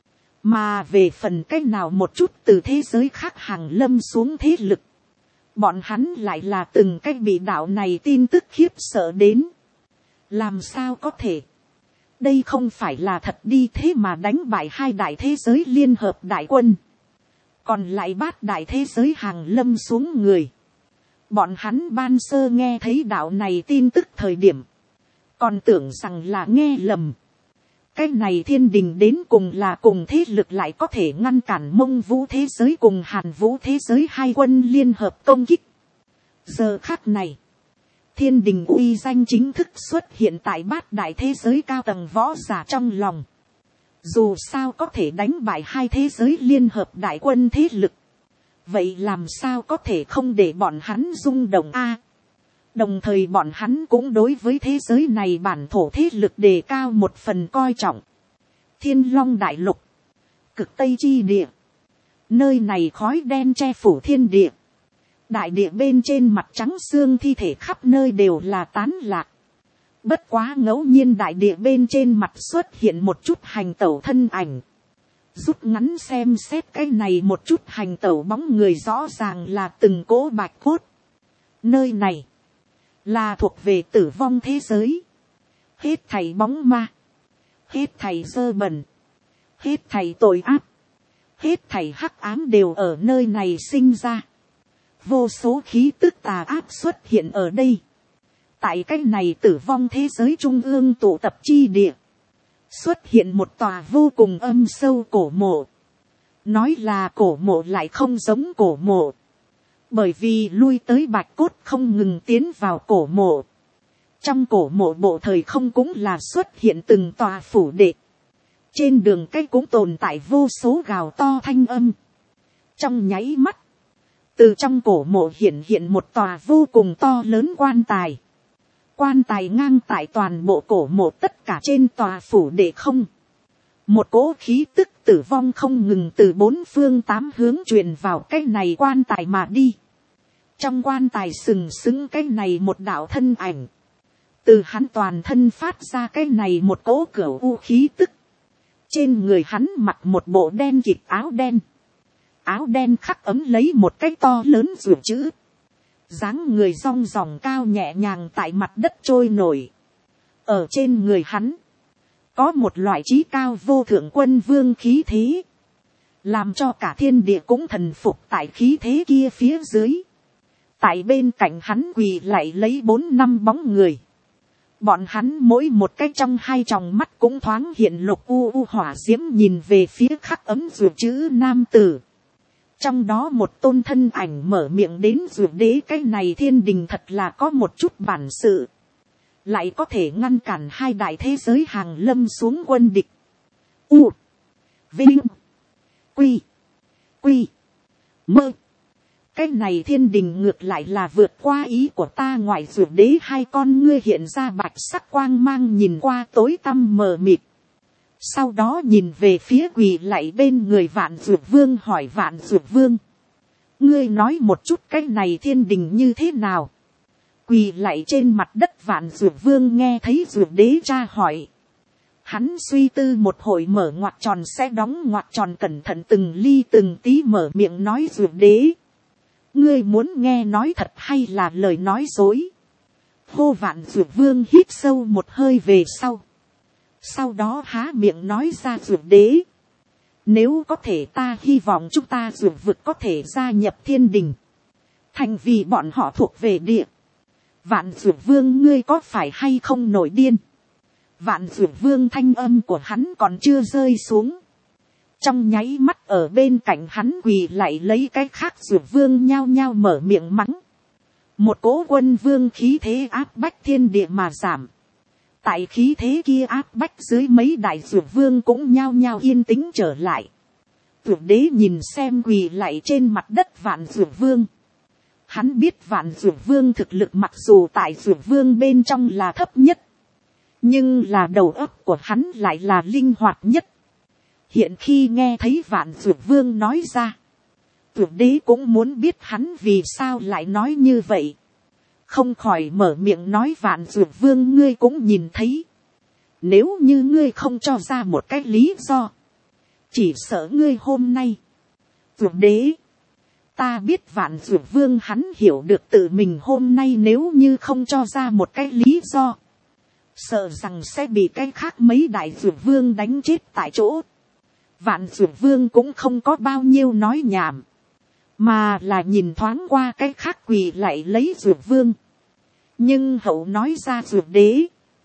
Mà về phần cách nào một chút từ thế giới khác hàng lâm xuống thế lực. Bọn hắn lại là từng cách bị đạo này tin tức khiếp sợ đến. Làm sao có thể? Đây không phải là thật đi thế mà đánh bại hai đại thế giới liên hợp đại quân. Còn lại bát đại thế giới hàng lâm xuống người. Bọn hắn ban sơ nghe thấy đạo này tin tức thời điểm. Còn tưởng rằng là nghe lầm. Cái này thiên đình đến cùng là cùng thế lực lại có thể ngăn cản Mông Vũ thế giới cùng Hàn Vũ thế giới hai quân liên hợp công kích. Giờ khắc này, thiên đình uy danh chính thức xuất hiện tại bát đại thế giới cao tầng võ giả trong lòng. Dù sao có thể đánh bại hai thế giới liên hợp đại quân thế lực. Vậy làm sao có thể không để bọn hắn rung động a? Đồng thời bọn hắn cũng đối với thế giới này bản thổ thế lực đề cao một phần coi trọng. Thiên Long đại lục, cực Tây chi địa. Nơi này khói đen che phủ thiên địa. Đại địa bên trên mặt trắng xương thi thể khắp nơi đều là tán lạc. Bất quá ngẫu nhiên đại địa bên trên mặt xuất hiện một chút hành tẩu thân ảnh. Rút ngắn xem xét cái này một chút hành tẩu bóng người rõ ràng là từng cỗ bạch cốt. Nơi này là thuộc về tử vong thế giới. Hết thảy bóng ma. Hết thảy dơ bẩn. Hết thảy tội ác. Hết thảy hắc ám đều ở nơi này sinh ra. Vô số khí tức tà ác xuất hiện ở đây. Tại cái này tử vong thế giới trung ương tụ tập chi địa. Xuất hiện một tòa vô cùng âm sâu cổ mộ. Nói là cổ mộ lại không giống cổ mộ. Bởi vì lui tới bạch cốt không ngừng tiến vào cổ mộ. Trong cổ mộ bộ thời không cũng là xuất hiện từng tòa phủ đệ. Trên đường cách cũng tồn tại vô số gào to thanh âm. Trong nháy mắt. Từ trong cổ mộ hiện hiện một tòa vô cùng to lớn quan tài. Quan tài ngang tại toàn bộ cổ mộ tất cả trên tòa phủ đệ không. Một cỗ khí tức tử vong không ngừng từ bốn phương tám hướng truyền vào cái này quan tài mà đi. Trong quan tài sừng sững cái này một đạo thân ảnh. Từ hắn toàn thân phát ra cái này một cỗ cửu u khí tức. Trên người hắn mặc một bộ đen kịt áo đen. Áo đen khắc ấm lấy một cái to lớn rượu chữ. Dáng người rong ròng cao nhẹ nhàng tại mặt đất trôi nổi. Ở trên người hắn. Có một loại trí cao vô thượng quân vương khí thế. Làm cho cả thiên địa cũng thần phục tại khí thế kia phía dưới. Tại bên cạnh hắn quỳ lại lấy bốn năm bóng người. Bọn hắn mỗi một cái trong hai tròng mắt cũng thoáng hiện lục u u hỏa diễm nhìn về phía khắc ấm rượu chữ nam tử. Trong đó một tôn thân ảnh mở miệng đến rượu đế cái này thiên đình thật là có một chút bản sự. Lại có thể ngăn cản hai đại thế giới hàng lâm xuống quân địch. U. Vinh. Quy. Quy. Mơ. Cái này thiên đình ngược lại là vượt qua ý của ta ngoại rượu đế hai con ngươi hiện ra bạch sắc quang mang nhìn qua tối tăm mờ mịt. Sau đó nhìn về phía quỳ lại bên người Vạn Dược Vương hỏi Vạn Dược Vương. Ngươi nói một chút cái này thiên đình như thế nào? Quỳ lại trên mặt đất Vạn Dược Vương nghe thấy Dược Đế tra hỏi. Hắn suy tư một hồi mở ngoặc tròn sẽ đóng ngoặc tròn cẩn thận từng ly từng tí mở miệng nói Dược Đế. Ngươi muốn nghe nói thật hay là lời nói dối? Hô Vạn Dược Vương hít sâu một hơi về sau. Sau đó há miệng nói ra Dược Đế. Nếu có thể ta hy vọng chúng ta Dược vực có thể gia nhập thiên đình. Thành vì bọn họ thuộc về địa. Vạn Dược Vương ngươi có phải hay không nổi điên? Vạn Dược Vương thanh âm của hắn còn chưa rơi xuống. Trong nháy mắt ở bên cạnh hắn quỳ lại lấy cái khác Dược Vương nhao nhao mở miệng mắng. một cỗ quân vương khí thế áp bách thiên địa mà giảm. Tại khí thế kia áp bách dưới, mấy đại dược vương cũng nhao nhao yên tĩnh trở lại. Dược đế nhìn xem quỳ lạy trên mặt đất vạn dược vương. Hắn biết vạn dược vương thực lực mặc dù tại dược vương bên trong là thấp nhất, nhưng là đầu óc của hắn lại là linh hoạt nhất. Hiện khi nghe thấy vạn dược vương nói ra, dược đế cũng muốn biết hắn vì sao lại nói như vậy. Không khỏi mở miệng nói, vạn dược vương ngươi cũng nhìn thấy. Nếu như ngươi không cho ra một cái lý do, chỉ sợ ngươi hôm nay. Dược đế, ta biết vạn dược vương hắn hiểu được tự mình hôm nay nếu như không cho ra một cái lý do, sợ rằng sẽ bị cái khác mấy đại dược vương đánh chết tại chỗ. Vạn dược vương cũng không có bao nhiêu nói nhảm, mà là nhìn thoáng qua cái khác quỳ lại lấy dược vương. Nhưng hậu nói ra, dược đế,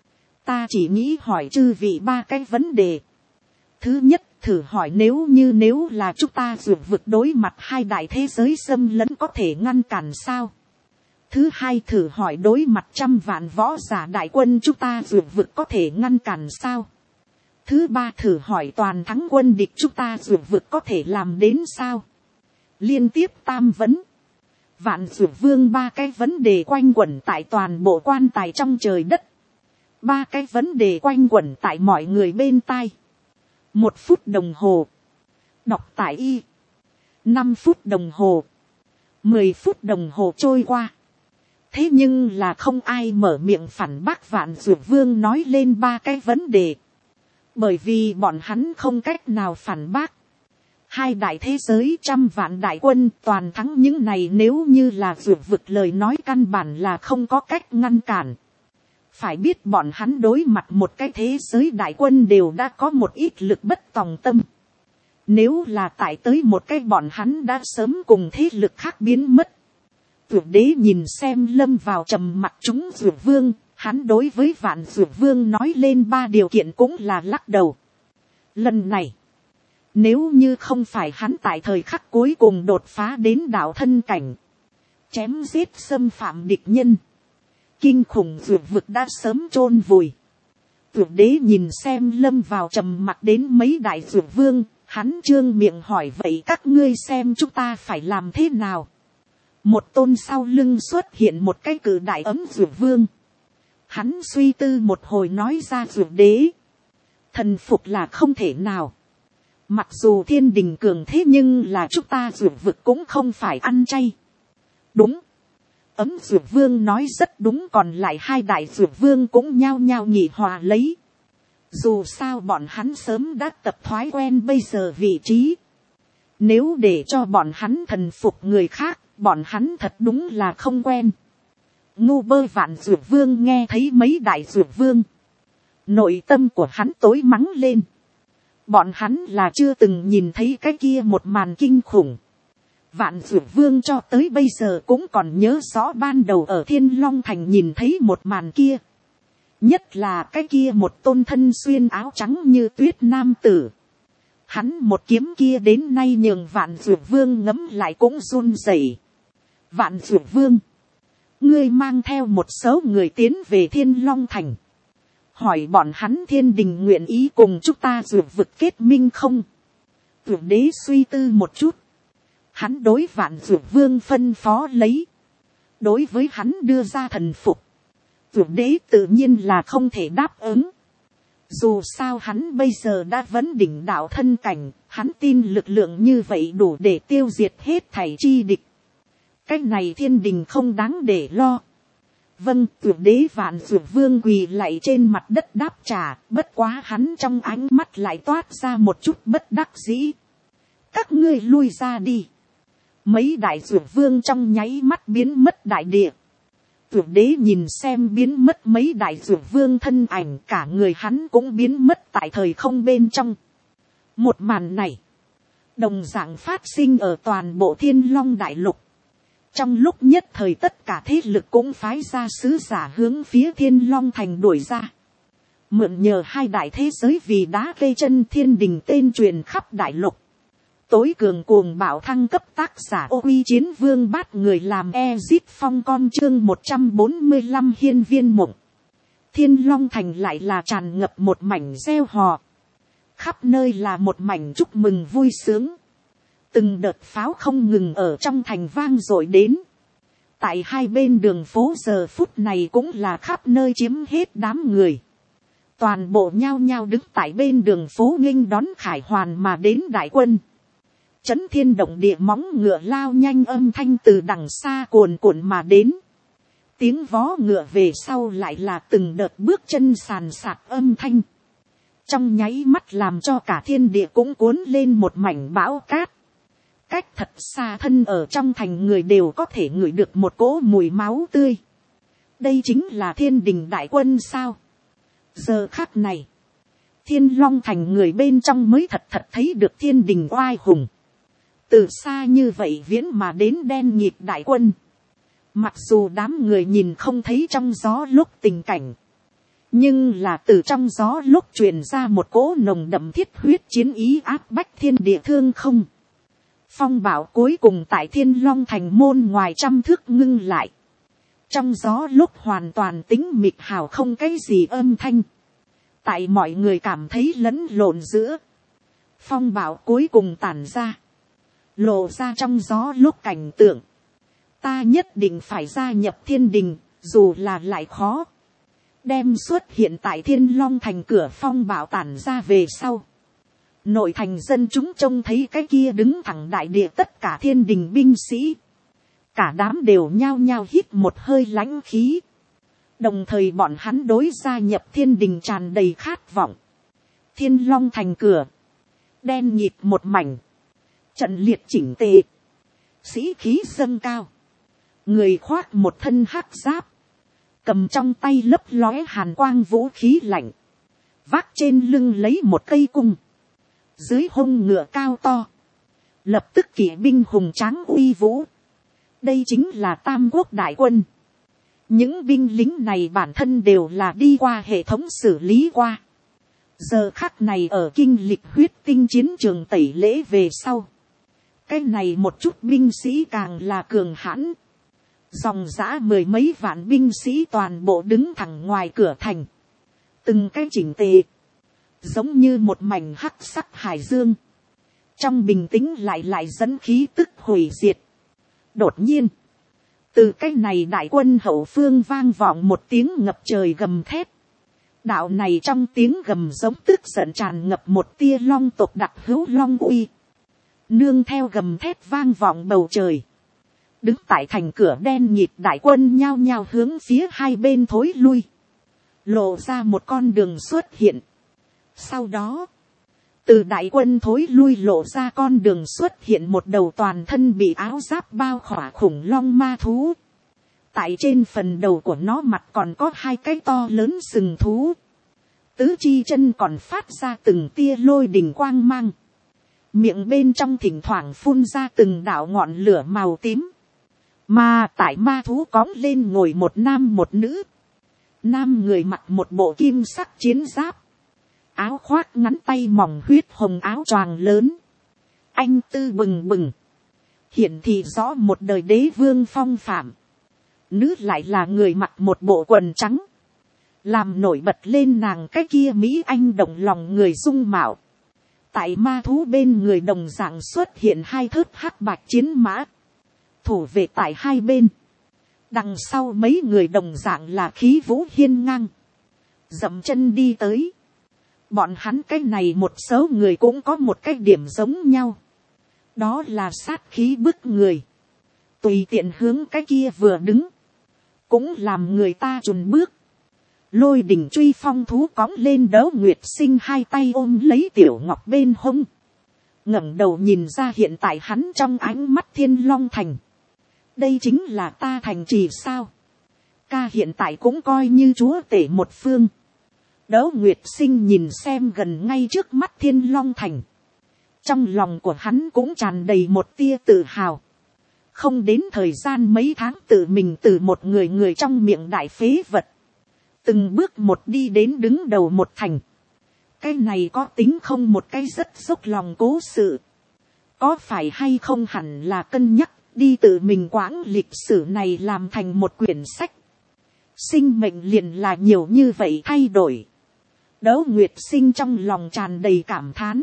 ta chỉ nghĩ hỏi chư vị ba cái vấn đề. Thứ nhất, thử hỏi nếu như nếu là chúng ta dược vực đối mặt hai đại thế giới xâm lấn có thể ngăn cản sao? Thứ hai, thử hỏi đối mặt trăm vạn võ giả đại quân chúng ta dược vực có thể ngăn cản sao? Thứ ba, thử hỏi toàn thắng quân địch chúng ta dược vực có thể làm đến sao? Liên tiếp tam vấn. Vạn dược vương ba cái vấn đề quanh quẩn tại toàn bộ quan tài trong trời đất. Ba cái vấn đề quanh quẩn tại mọi người bên tai. Một phút đồng hồ. Đọc tại y. Năm phút đồng hồ. Mười phút đồng hồ trôi qua. Thế nhưng là không ai mở miệng phản bác vạn dược vương nói lên ba cái vấn đề. Bởi vì bọn hắn không cách nào phản bác. Hai đại thế giới, trăm vạn đại quân toàn thắng những này, nếu như là dược vực lời nói căn bản là không có cách ngăn cản. Phải biết bọn hắn đối mặt một cái thế giới đại quân đều đã có một ít lực bất tòng tâm. Nếu là tại tới một cái, bọn hắn đã sớm cùng thế lực khác biến mất. Dược đế nhìn xem lâm vào trầm mặc chúng dược vương, hắn đối với vạn dược vương nói lên ba điều kiện cũng là lắc đầu. Lần này, nếu như không phải hắn tại thời khắc cuối cùng đột phá đến đạo thân cảnh, chém giết xâm phạm địch nhân, kinh khủng dược vực đã sớm chôn vùi. Dược đế nhìn xem lâm vào trầm mặc đến mấy đại dược vương, hắn trương miệng hỏi, vậy các ngươi xem chúng ta phải làm thế nào? Một tôn sau lưng xuất hiện một cái cự đại ấm dược vương. Hắn suy tư một hồi nói ra, dược đế, thần phục là không thể nào. Mặc dù thiên đình cường thế nhưng là chúng ta dược vực cũng không phải ăn chay. Đúng. Ấm dược vương nói rất đúng, còn lại hai đại dược vương cũng nhao nhao nhị hòa lấy. Dù sao bọn hắn sớm đã tập thói quen bây giờ vị trí. Nếu để cho bọn hắn thần phục người khác, bọn hắn thật đúng là không quen. Ngu bơ vạn dược vương nghe thấy mấy đại dược vương, nội tâm của hắn tối mắng lên. Bọn hắn là chưa từng nhìn thấy cái kia một màn kinh khủng. Vạn dược vương cho tới bây giờ cũng còn nhớ rõ ban đầu ở Thiên Long Thành nhìn thấy một màn kia. Nhất là cái kia một tôn thân xuyên áo trắng như tuyết nam tử. Hắn một kiếm kia đến nay nhường vạn dược vương ngấm lại cũng run rẩy. Vạn dược vương, ngươi mang theo một số người tiến về Thiên Long Thành. Hỏi bọn hắn thiên đình nguyện ý cùng chúng ta dược vực kết minh không? Dược đế suy tư một chút. Hắn đối vạn dược vương phân phó lấy. Đối với hắn đưa ra thần phục, dược đế tự nhiên là không thể đáp ứng. Dù sao hắn bây giờ đã vấn đỉnh đạo thân cảnh, hắn tin lực lượng như vậy đủ để tiêu diệt hết thảy chi địch. Cái này thiên đình không đáng để lo. Vâng, dược đế vạn dược vương quỳ lạy trên mặt đất đáp trả, bất quá hắn trong ánh mắt lại toát ra một chút bất đắc dĩ. Các ngươi lui ra đi. Mấy đại dược vương trong nháy mắt biến mất đại địa. Dược đế nhìn xem biến mất mấy đại dược vương thân ảnh, cả người hắn cũng biến mất tại thời không bên trong. Một màn này, đồng dạng phát sinh ở toàn bộ Thiên Long đại lục. Trong lúc nhất thời tất cả thế lực cũng phái ra sứ giả hướng phía Thiên Long Thành đuổi ra. Mượn nhờ hai đại thế giới vì đá cây chân thiên đình tên truyền khắp đại lục. Tối cường cuồng bạo thăng cấp tác giả ô uy chiến vương bát người làm Ezit Phong con chương một trăm bốn mươi lăm hiên viên mộng. Thiên Long Thành lại là tràn ngập một mảnh reo hò. Khắp nơi là một mảnh chúc mừng vui sướng. Từng đợt pháo không ngừng ở trong thành vang dội đến. Tại hai bên đường phố giờ phút này cũng là khắp nơi chiếm hết đám người. Toàn bộ nhao nhao đứng tại bên đường phố nghênh đón khải hoàn mà đến đại quân. Chấn thiên động địa móng ngựa lao nhanh âm thanh từ đằng xa cuồn cuộn mà đến. Tiếng vó ngựa về sau lại là từng đợt bước chân sàn sạt âm thanh. Trong nháy mắt làm cho cả thiên địa cũng cuốn lên một mảnh bão cát. Cách thật xa thân ở trong thành người đều có thể ngửi được một cỗ mùi máu tươi. Đây chính là thiên đình đại quân sao? Giờ khắc này, Thiên Long Thành người bên trong mới thật thật thấy được thiên đình oai hùng. Từ xa như vậy viễn mà đến đen nhịp đại quân. Mặc dù đám người nhìn không thấy trong gió lúc tình cảnh. Nhưng là từ trong gió lúc truyền ra một cỗ nồng đậm thiết huyết chiến ý áp bách thiên địa thương không. Phong bảo cuối cùng tại Thiên Long Thành môn ngoài trăm thước ngưng lại. Trong gió lúc hoàn toàn tĩnh mịch hào không cái gì âm thanh. Tại mọi người cảm thấy lẫn lộn giữa. Phong bảo cuối cùng tản ra. Lộ ra trong gió lúc cảnh tượng. Ta nhất định phải gia nhập thiên đình, dù là lại khó. Đem xuất hiện tại Thiên Long Thành cửa phong bảo tản ra về sau. Nội thành dân chúng trông thấy cái kia đứng thẳng đại địa tất cả thiên đình binh sĩ. Cả đám đều nhao nhao hít một hơi lãnh khí. Đồng thời bọn hắn đối gia nhập thiên đình tràn đầy khát vọng. Thiên Long Thành cửa. Đen nhịp một mảnh. Trận liệt chỉnh tề. Sĩ khí dâng cao. Người khoác một thân hắc giáp. Cầm trong tay lấp lóe hàn quang vũ khí lạnh. Vác trên lưng lấy một cây cung. Dưới hông ngựa cao to. Lập tức kỵ binh hùng tráng uy vũ. Đây chính là Tam Quốc đại quân. Những binh lính này bản thân đều là đi qua hệ thống xử lý qua. Giờ khắc này ở kinh lịch huyết tinh chiến trường tẩy lễ về sau. Cái này một chút binh sĩ càng là cường hãn. Dòng dã mười mấy vạn binh sĩ toàn bộ đứng thẳng ngoài cửa thành. Từng cái chỉnh tề. Giống như một mảnh hắc sắc hải dương. Trong bình tĩnh lại lại dẫn khí tức hủy diệt. Đột nhiên. Từ cái này đại quân hậu phương vang vọng một tiếng ngập trời gầm thét. Đạo này trong tiếng gầm giống tức giận tràn ngập một tia long tộc đặc hữu long uy. Nương theo gầm thét vang vọng bầu trời. Đứng tại thành cửa đen nhịp đại quân nhao nhao hướng phía hai bên thối lui. Lộ ra một con đường xuất hiện. Sau đó, từ đại quân thối lui lộ ra con đường xuất hiện một đầu toàn thân bị áo giáp bao khỏa khủng long ma thú. Tại trên phần đầu của nó mặt còn có hai cái to lớn sừng thú. Tứ chi chân còn phát ra từng tia lôi đình quang mang. Miệng bên trong thỉnh thoảng phun ra từng đạo ngọn lửa màu tím. Mà tại ma thú cõng lên ngồi một nam một nữ. Nam người mặc một bộ kim sắc chiến giáp. Áo khoác ngắn tay mỏng huyết hồng áo choàng lớn. Anh tư bừng bừng. Hiện thị rõ một đời đế vương phong phạm. Nữ lại là người mặc một bộ quần trắng. Làm nổi bật lên nàng cái kia Mỹ Anh động lòng người dung mạo. Tại ma thú bên người đồng dạng xuất hiện hai thớt hắc bạch chiến mã. Thủ vệ tại hai bên. Đằng sau mấy người đồng dạng là khí vũ hiên ngang. Dậm chân đi tới. Bọn hắn cái này một số người cũng có một cái điểm giống nhau. Đó là sát khí bức người. Tùy tiện hướng cái kia vừa đứng. Cũng làm người ta chùn bước. Lôi đỉnh truy phong thú cõng lên Đấu Nguyệt Sinh hai tay ôm lấy Tiểu Ngọc bên hông. Ngẩng đầu nhìn ra hiện tại hắn trong ánh mắt Thiên Long Thành. Đây chính là ta thành trì sao? Ca hiện tại cũng coi như chúa tể một phương. Đấu Nguyệt Sinh nhìn xem gần ngay trước mắt Thiên Long Thành. Trong lòng của hắn cũng tràn đầy một tia tự hào. Không đến thời gian mấy tháng tự mình từ một người người trong miệng đại phế vật. Từng bước một đi đến đứng đầu một thành. Cái này có tính không một cái rất dốc lòng cố sự. có phải hay không hẳn là cân nhắc đi tự mình quãng lịch sử này làm thành một quyển sách. Sinh mệnh liền là nhiều như vậy thay đổi. Đỗ Nguyệt Sinh trong lòng tràn đầy cảm thán.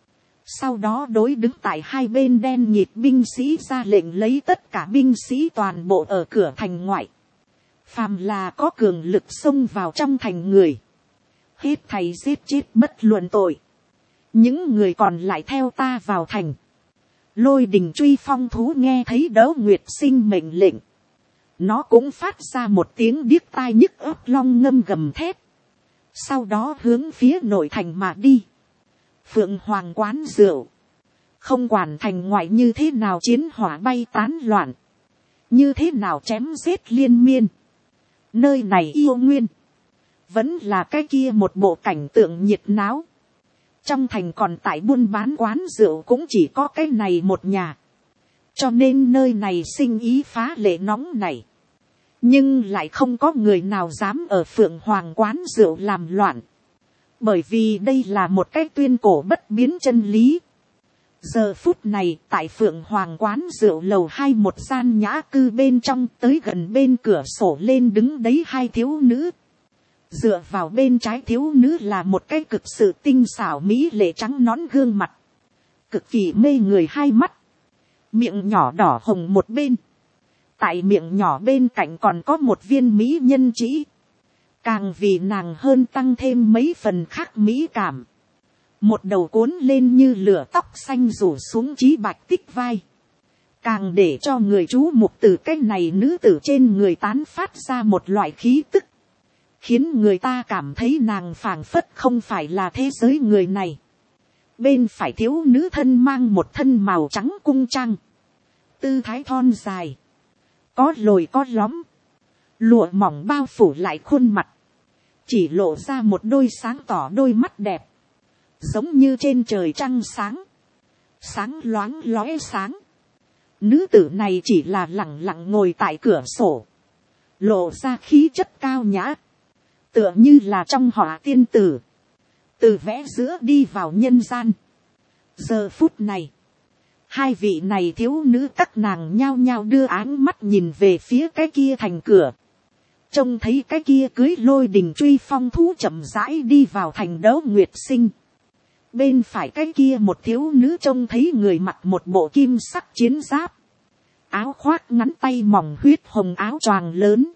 Sau đó đối đứng tại hai bên đen nhịt binh sĩ ra lệnh lấy tất cả binh sĩ toàn bộ ở cửa thành ngoại. Phàm là có cường lực xông vào trong thành người, hết thầy giết chết bất luận tội. Những người còn lại theo ta vào thành. Lôi đình truy phong thú nghe thấy Đỗ Nguyệt Sinh mệnh lệnh, nó cũng phát ra một tiếng điếc tai nhức óc long ngâm gầm thét. Sau đó hướng phía nội thành mà đi. Phượng Hoàng quán rượu, không quản thành ngoại như thế nào chiến hỏa bay tán loạn, như thế nào chém giết liên miên, nơi này yêu nguyên vẫn là cái kia một bộ cảnh tượng nhiệt náo. Trong thành còn tại buôn bán quán rượu cũng chỉ có cái này một nhà, cho nên nơi này sinh ý phá lệ nóng này. Nhưng lại không có người nào dám ở Phượng Hoàng quán rượu làm loạn, bởi vì đây là một cái tuyên cổ bất biến chân lý. Giờ phút này tại Phượng Hoàng quán rượu lầu hai một gian nhã cư bên trong, tới gần bên cửa sổ lên đứng đấy hai thiếu nữ. Dựa vào bên trái thiếu nữ là một cái cực sự tinh xảo mỹ lệ trắng nõn gương mặt, cực kỳ mê người hai mắt, miệng nhỏ đỏ hồng một bên. Tại miệng nhỏ bên cạnh còn có một viên mỹ nhân chỉ, càng vì nàng hơn tăng thêm mấy phần khác mỹ cảm. Một đầu cuốn lên như lửa tóc xanh rủ xuống trí bạch tích vai, càng để cho người chú mục từ cái này nữ tử trên người tán phát ra một loại khí tức, khiến người ta cảm thấy nàng phảng phất không phải là thế giới người này. Bên phải thiếu nữ thân mang một thân màu trắng cung trang, tư thái thon dài, có lồi có lõm, lụa mỏng bao phủ lại khuôn mặt, chỉ lộ ra một đôi sáng tỏ đôi mắt đẹp, giống như trên trời trăng sáng, sáng loáng lóe sáng. Nữ tử này chỉ là lẳng lặng ngồi tại cửa sổ, lộ ra khí chất cao nhã, tựa như là trong họa tiên tử, từ vẽ giữa đi vào nhân gian. Giờ phút này, hai vị này thiếu nữ các nàng nhao nhao đưa áng mắt nhìn về phía cái kia thành cửa, trông thấy cái kia cưới lôi đình truy phong thú chậm rãi đi vào thành Đỗ Nguyệt Sinh. Bên phải cái kia một thiếu nữ trông thấy người mặc một bộ kim sắc chiến giáp, áo khoác ngắn tay mỏng huyết hồng áo choàng lớn,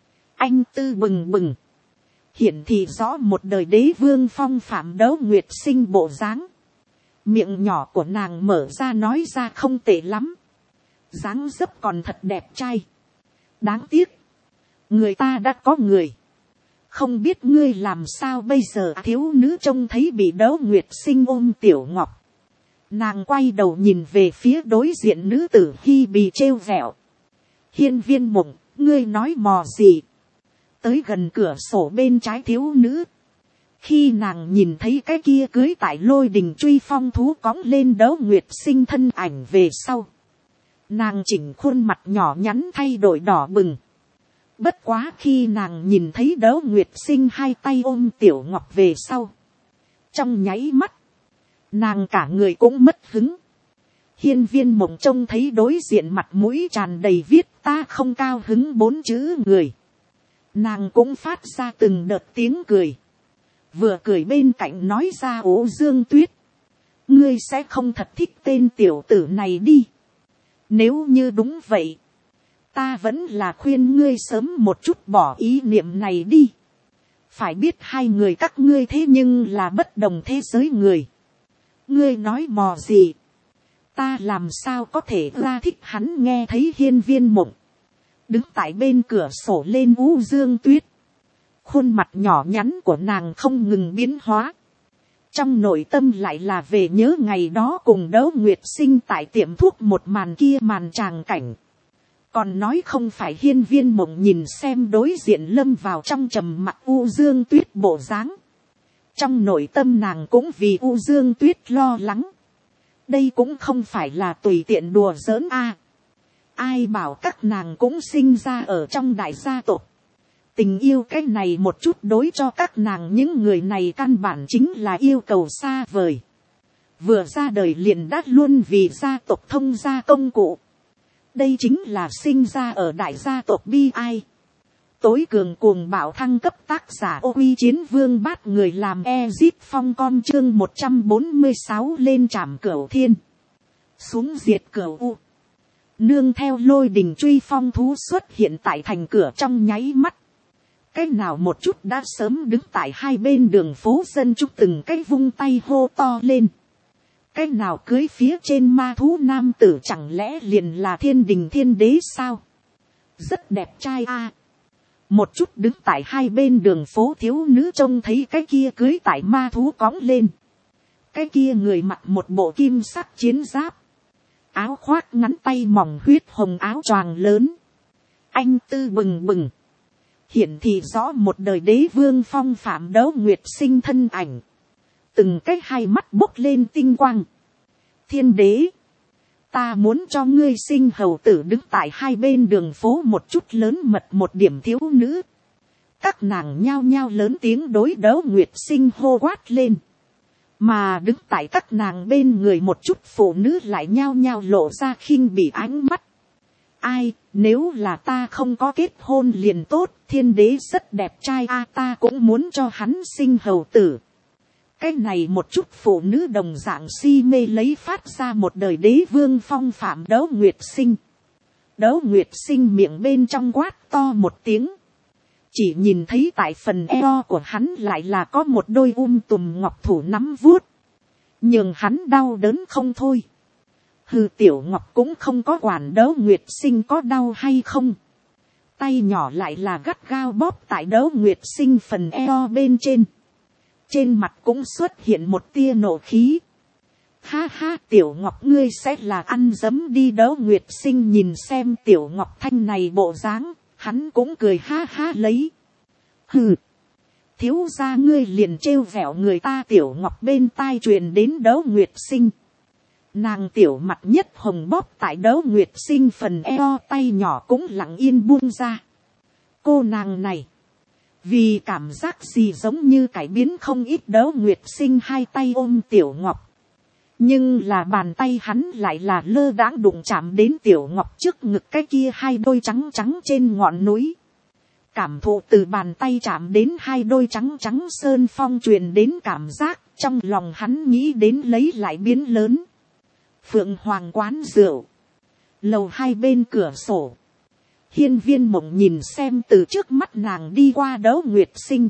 anh tư bừng bừng, hiển thị rõ một đời đế vương phong phạm Đỗ Nguyệt Sinh bộ dáng. Miệng nhỏ của nàng mở ra nói ra không tệ lắm, dáng dấp còn thật đẹp trai. Đáng tiếc, người ta đã có người, không biết ngươi làm sao bây giờ. Thiếu nữ trông thấy bị Đỗ Nguyệt Sinh ôm tiểu ngọc, nàng quay đầu nhìn về phía đối diện nữ tử Hi Bì trêu vẹo. Hiên Viên Mộng, ngươi nói mò gì? Tới gần cửa sổ bên trái thiếu nữ, khi nàng nhìn thấy cái kia cưới tại lôi đình truy phong thú cõng lên Đỗ Nguyệt Sinh thân ảnh về sau, nàng chỉnh khuôn mặt nhỏ nhắn thay đổi đỏ bừng. Bất quá khi nàng nhìn thấy Đỗ Nguyệt Sinh hai tay ôm tiểu ngọc về sau, trong nháy mắt, nàng cả người cũng mất hứng. Hiên Viên Mộng trông thấy đối diện mặt mũi tràn đầy viết ta không cao hứng bốn chữ người, nàng cũng phát ra từng đợt tiếng cười, vừa cười bên cạnh nói ra Ố Dương Tuyết, ngươi sẽ không thật thích tên tiểu tử này đi. Nếu như đúng vậy, ta vẫn là khuyên ngươi sớm một chút bỏ ý niệm này đi. Phải biết hai người các ngươi thế nhưng là bất đồng thế giới người. Ngươi nói mò gì? Ta làm sao có thể ra thích hắn? Nghe thấy Hiên Viên Mộng đứng tại bên cửa sổ lên Ú Dương Tuyết, khuôn mặt nhỏ nhắn của nàng không ngừng biến hóa. Trong nội tâm lại là về nhớ ngày đó cùng Đỗ Nguyệt Sinh tại tiệm thuốc một màn kia màn tràng cảnh. Còn nói không phải Hiên Viên Mộng nhìn xem đối diện lâm vào trong trầm mặc U Dương Tuyết bộ dáng, trong nội tâm nàng cũng vì U Dương Tuyết lo lắng. Đây cũng không phải là tùy tiện đùa giỡn a. Ai bảo các nàng cũng sinh ra ở trong đại gia tộc. Tình yêu cái này một chút đối cho các nàng những người này căn bản chính là yêu cầu xa vời. vừa ra đời liền đã luôn vì gia tộc thông gia công cụ. Đây chính là sinh ra ở đại gia tộc bi ai. Tối cường cuồng bạo thăng cấp tác giả Ô Uy Chiến Vương Bát người làm Ezip Phong con chương một trăm bốn mươi sáu lên trảm cửu thiên. Xuống diệt cửu u. Nương theo lôi đình truy phong thú xuất hiện tại thành cửa trong nháy mắt. Cái nào một chút đã sớm đứng tại hai bên đường phố dân chúng từng cái vung tay hô to lên. Cái nào cưới phía trên ma thú nam tử chẳng lẽ liền là thiên đình thiên đế sao? Rất đẹp trai a. Một chút đứng tại hai bên đường phố thiếu nữ trông thấy cái kia cưới tại ma thú cõng lên. Cái kia người mặc một bộ kim sắc chiến giáp. Áo khoác ngắn tay mỏng huyết hồng áo choàng lớn. Anh tư bừng bừng. Hiện thì rõ một đời đế vương phong phạm Đấu Nguyệt Sinh thân ảnh. Từng cái hai mắt bốc lên tinh quang. Thiên đế. Ta muốn cho ngươi sinh hầu tử đứng tại hai bên đường phố một chút lớn mật một điểm thiếu nữ. Các nàng nhao nhao lớn tiếng đối Đấu Nguyệt Sinh hô quát lên. Mà đứng tại các nàng bên người một chút phụ nữ lại nhao nhao lộ ra khinh bỉ ánh mắt. Ai, nếu là ta không có kết hôn liền tốt, thiên đế rất đẹp trai a, ta cũng muốn cho hắn sinh hầu tử. Cái này một chút phụ nữ đồng dạng si mê lấy phát ra một đời đế vương phong phạm Đấu Nguyệt Sinh. Đấu Nguyệt Sinh miệng bên trong quát to một tiếng. Chỉ nhìn thấy tại phần eo của hắn lại là có một đôi um tùm ngọc thủ nắm vuốt. Nhưng hắn đau đớn không thôi. Hừ, tiểu ngọc cũng không có quản Đấu Nguyệt Sinh có đau hay không. Tay nhỏ lại là gắt gao bóp tại Đấu Nguyệt Sinh phần eo bên trên. Trên mặt cũng xuất hiện một tia nộ khí. Ha ha, tiểu ngọc ngươi sẽ là ăn dấm đi. Đấu Nguyệt Sinh nhìn xem tiểu ngọc thanh này bộ dáng, hắn cũng cười ha ha lấy. Hừ, thiếu gia ngươi liền trêu vẹo người ta. Tiểu ngọc bên tai truyền đến Đấu Nguyệt Sinh. Nàng tiểu mặt nhất hồng bóp tại Đấu Nguyệt Sinh phần eo, tay nhỏ cũng lặng yên buông ra. Cô nàng này, vì cảm giác gì giống như cải biến không ít. Đấu Nguyệt Sinh hai tay ôm tiểu ngọc. Nhưng là bàn tay hắn lại là lơ đãng đụng chạm đến tiểu ngọc trước ngực cái kia hai đôi trắng trắng trên ngọn núi. Cảm thụ từ bàn tay chạm đến hai đôi trắng trắng sơn phong truyền đến cảm giác, trong lòng hắn nghĩ đến lấy lại biến lớn. Phượng Hoàng quán rượu. Lầu hai bên cửa sổ. Hiên Viên Mộng nhìn xem từ trước mắt nàng đi qua Đấu Nguyệt Sinh.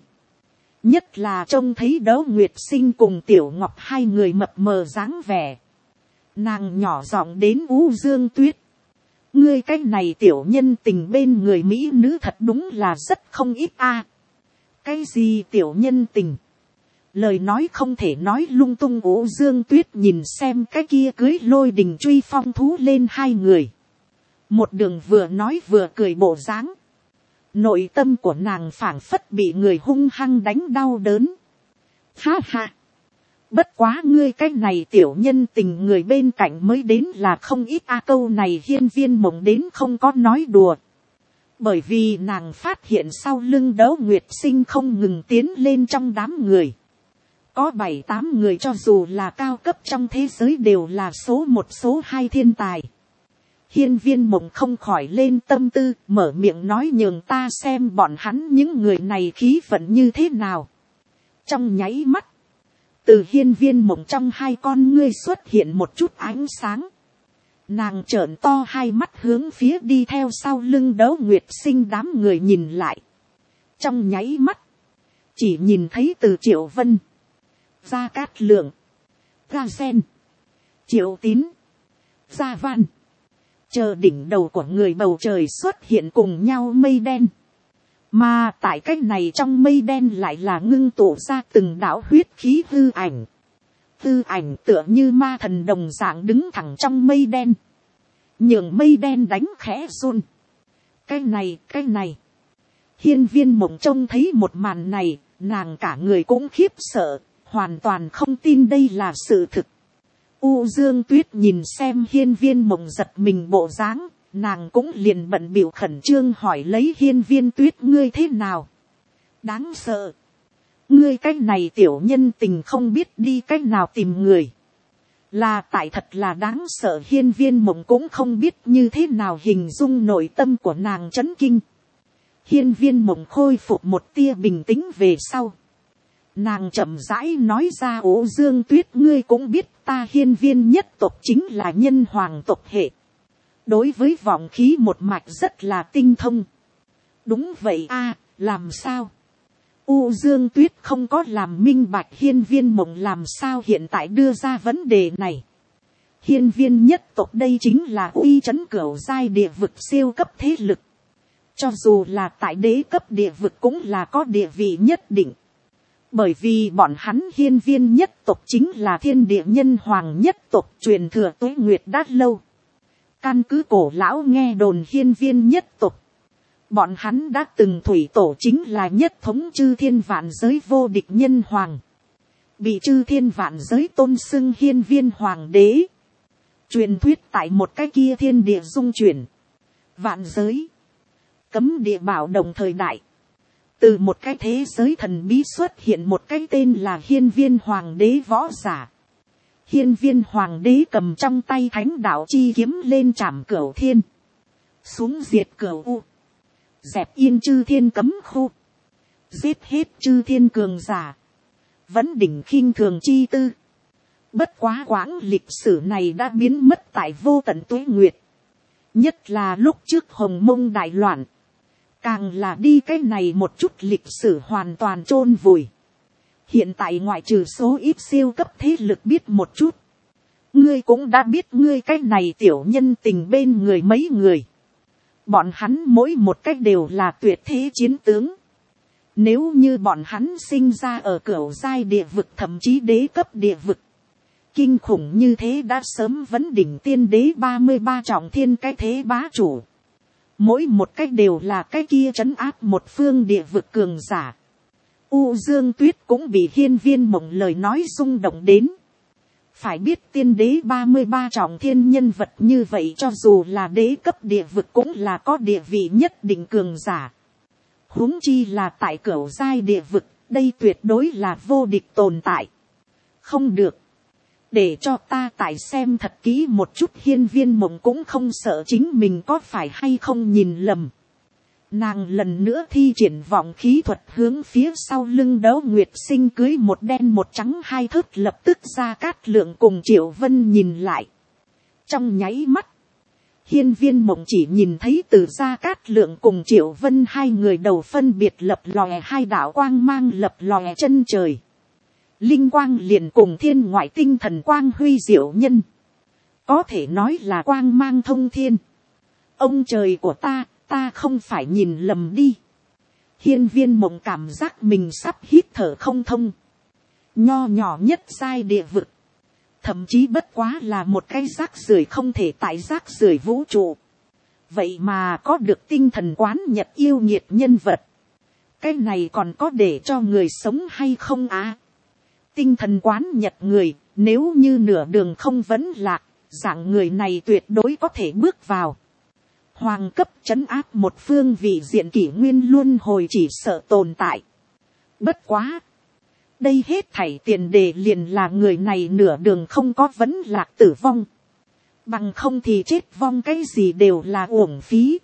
Nhất là trông thấy Đấu Nguyệt Sinh cùng Tiểu Ngọc hai người mập mờ dáng vẻ. Nàng nhỏ giọng đến U Dương Tuyết. Ngươi cái này tiểu nhân tình bên người mỹ nữ thật đúng là rất không ít a. Cái gì tiểu nhân tình? Lời nói không thể nói lung tung. U Dương Tuyết nhìn xem cái kia cưới lôi đình truy phong thú lên hai người. Một đường vừa nói vừa cười bộ dáng. Nội tâm của nàng phảng phất bị người hung hăng đánh đau đớn. Ha ha. Bất quá ngươi cái này tiểu nhân tình người bên cạnh mới đến là không ít a. Câu này Hiên Viên Mộng đến không có nói đùa. Bởi vì nàng phát hiện sau lưng Đấu Nguyệt Sinh không ngừng tiến lên trong đám người. Có bảy tám người cho dù là cao cấp trong thế giới đều là số một số hai thiên tài. Hiên Viên Mộng không khỏi lên tâm tư, mở miệng nói nhường ta xem bọn hắn những người này khí phận như thế nào. Trong nháy mắt, từ Hiên Viên Mộng trong hai con ngươi xuất hiện một chút ánh sáng. Nàng trợn to hai mắt hướng phía đi theo sau lưng Đấu Nguyệt Sinh đám người nhìn lại. Trong nháy mắt, chỉ nhìn thấy từ Triệu Vân, Gia Cát Lượng, Ga Sen, Triệu Tín, Gia Văn. Chờ đỉnh đầu của người bầu trời xuất hiện cùng nhau mây đen. Mà tại cách này trong mây đen lại là ngưng tụ ra từng đạo huyết khí hư ảnh. Hư ảnh tựa như ma thần đồng dạng đứng thẳng trong mây đen. Nhường mây đen đánh khẽ run. Cái này, cái này. Hiên Viên Mộng trông thấy một màn này, nàng cả người cũng khiếp sợ, hoàn toàn không tin đây là sự thực. U Dương Tuyết nhìn xem Hiên Viên Mộng giật mình bộ dáng, nàng cũng liền bận bịu khẩn trương hỏi lấy Hiên Viên Tuyết ngươi thế nào? Đáng sợ. Ngươi cách này tiểu nhân tình không biết đi cách nào tìm người. là tại thật là đáng sợ. Hiên Viên Mộng cũng không biết như thế nào hình dung nội tâm của nàng chấn kinh. Hiên Viên Mộng khôi phục một tia bình tĩnh về sau, nàng chậm rãi nói ra: Ố Dương Tuyết, ngươi cũng biết ta Hiên Viên nhất tộc chính là nhân hoàng tộc hệ, đối với vọng khí một mạch rất là tinh thông. Đúng vậy a, làm sao? U Dương Tuyết không có làm minh bạch Hiên Viên Mộng làm sao hiện tại đưa ra vấn đề này. Hiên Viên nhất tộc đây chính là uy chấn cửu giai địa vực siêu cấp thế lực, cho dù là tại đế cấp địa vực cũng là có địa vị nhất định, bởi vì bọn hắn Hiên Viên nhất tộc chính là thiên địa nhân hoàng nhất tộc, truyền thừa tuế nguyệt đã lâu. Căn cứ cổ lão nghe đồn, Hiên Viên nhất tộc bọn hắn đã từng thủy tổ chính là nhất thống chư thiên vạn giới vô địch nhân hoàng, bị chư thiên vạn giới tôn xưng Hiên Viên hoàng đế. Truyền thuyết tại một cái kia thiên địa dung chuyển, vạn giới cấm địa bảo đồng thời đại, từ một cái thế giới thần bí xuất hiện một cái tên là Hiên Viên hoàng đế võ giả. Hiên Viên hoàng đế cầm trong tay thánh đạo chi kiếm lên trảm cửu thiên, xuống diệt cửu u, dẹp yên chư thiên cấm khu, giết hết chư thiên cường giả, vẫn đỉnh khinh thường chi tư. Bất quá quãng lịch sử này đã biến mất tại vô tận tuế nguyệt, nhất là lúc trước Hồng Mông đại loạn, càng là đi cái này một chút lịch sử hoàn toàn chôn vùi. Hiện tại ngoại trừ số ít siêu cấp thế lực biết một chút, ngươi cũng đã biết ngươi cái này tiểu nhân tình bên người mấy người. Bọn hắn mỗi một cách đều là tuyệt thế chiến tướng. Nếu như bọn hắn sinh ra ở cửu giai địa vực, thậm chí đế cấp địa vực, kinh khủng như thế đã sớm vấn đỉnh tiên đế ba mươi ba trọng thiên cái thế bá chủ. Mỗi một cách đều là cái kia trấn áp một phương địa vực cường giả. U Dương Tuyết cũng bị Hiên Viên Mộng lời nói rung động đến. Phải biết tiên đế ba mươi ba trọng thiên nhân vật như vậy, cho dù là đế cấp địa vực cũng là có địa vị nhất định cường giả. Huống chi là tại cửu giai địa vực, đây tuyệt đối là vô địch tồn tại. Không được, để cho ta tại xem thật kỹ một chút. Hiên Viên Mộng cũng không sợ chính mình có phải hay không nhìn lầm. Nàng lần nữa thi triển vọng khí thuật hướng phía sau lưng Đấu Nguyệt Sinh cưới một đen một trắng hai thớt, lập tức Gia Cát Lượng cùng Triệu Vân nhìn lại. Trong nháy mắt, Hiên Viên Mộng chỉ nhìn thấy từ Gia Cát Lượng cùng Triệu Vân hai người đầu phân biệt lập lòe hai đạo quang mang lập lòe chân trời. Linh quang liền cùng thiên ngoại tinh thần quang huy diệu nhân, có thể nói là quang mang thông thiên. Ông trời của ta, ta không phải nhìn lầm đi. Hiên Viên Mộng cảm giác mình sắp hít thở không thông. Nho nhỏ nhất giai địa vực, thậm chí bất quá là một cái rác rưởi không thể tại rác rưởi vũ trụ, vậy mà có được tinh thần quán nhật yêu nghiệt nhân vật. Cái này còn có để cho người sống hay không á? Tinh thần quán nhật người, nếu như nửa đường không vấn lạc, dạng người này tuyệt đối có thể bước vào hoàng cấp trấn áp một phương vị diện kỷ nguyên luân hồi chỉ sợ tồn tại. Bất quá, đây hết thảy tiền đề liền là người này nửa đường không có vấn lạc tử vong, bằng không thì chết vong cái gì đều là uổng phí.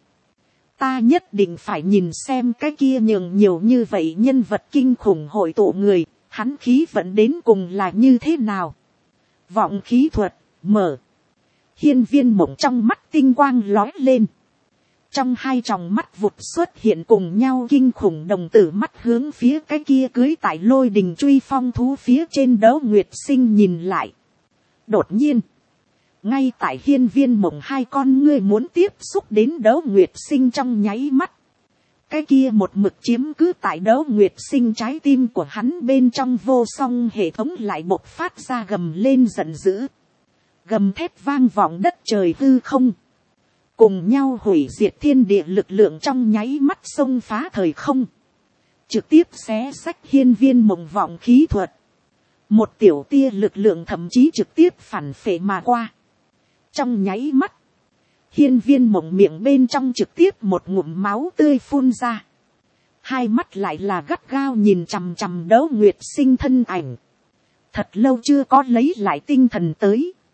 Ta nhất định phải nhìn xem cái kia nhường nhiều như vậy nhân vật kinh khủng hội tụ người, hắn khí vận đến cùng là như thế nào. Vọng khí thuật, mở. Hiên Viên Mộng trong mắt tinh quang lói lên. Trong hai tròng mắt vụt xuất hiện cùng nhau kinh khủng đồng tử mắt hướng phía cái kia cưới tại lôi đình truy phong thú phía trên Đấu Nguyệt Sinh nhìn lại. Đột nhiên, ngay tại Hiên Viên Mộng hai con ngươi muốn tiếp xúc đến Đấu Nguyệt Sinh trong nháy mắt, cái kia một mực chiếm cứ tại Đấu Nguyệt Sinh trái tim của hắn bên trong vô song hệ thống lại bộc phát ra gầm lên giận dữ. Gầm thét vang vọng đất trời hư không. Cùng nhau hủy diệt thiên địa lực lượng trong nháy mắt xông phá thời không. Trực tiếp xé xách Hiên Viên Mộng vọng khí thuật. Một tiểu tia lực lượng thậm chí trực tiếp phản phệ mà qua. Trong nháy mắt, Hiên Viên Mộng miệng bên trong trực tiếp một ngụm máu tươi phun ra. Hai mắt lại là gắt gao nhìn chằm chằm Đấu Nguyệt Sinh thân ảnh. Thật lâu chưa có lấy lại tinh thần tới.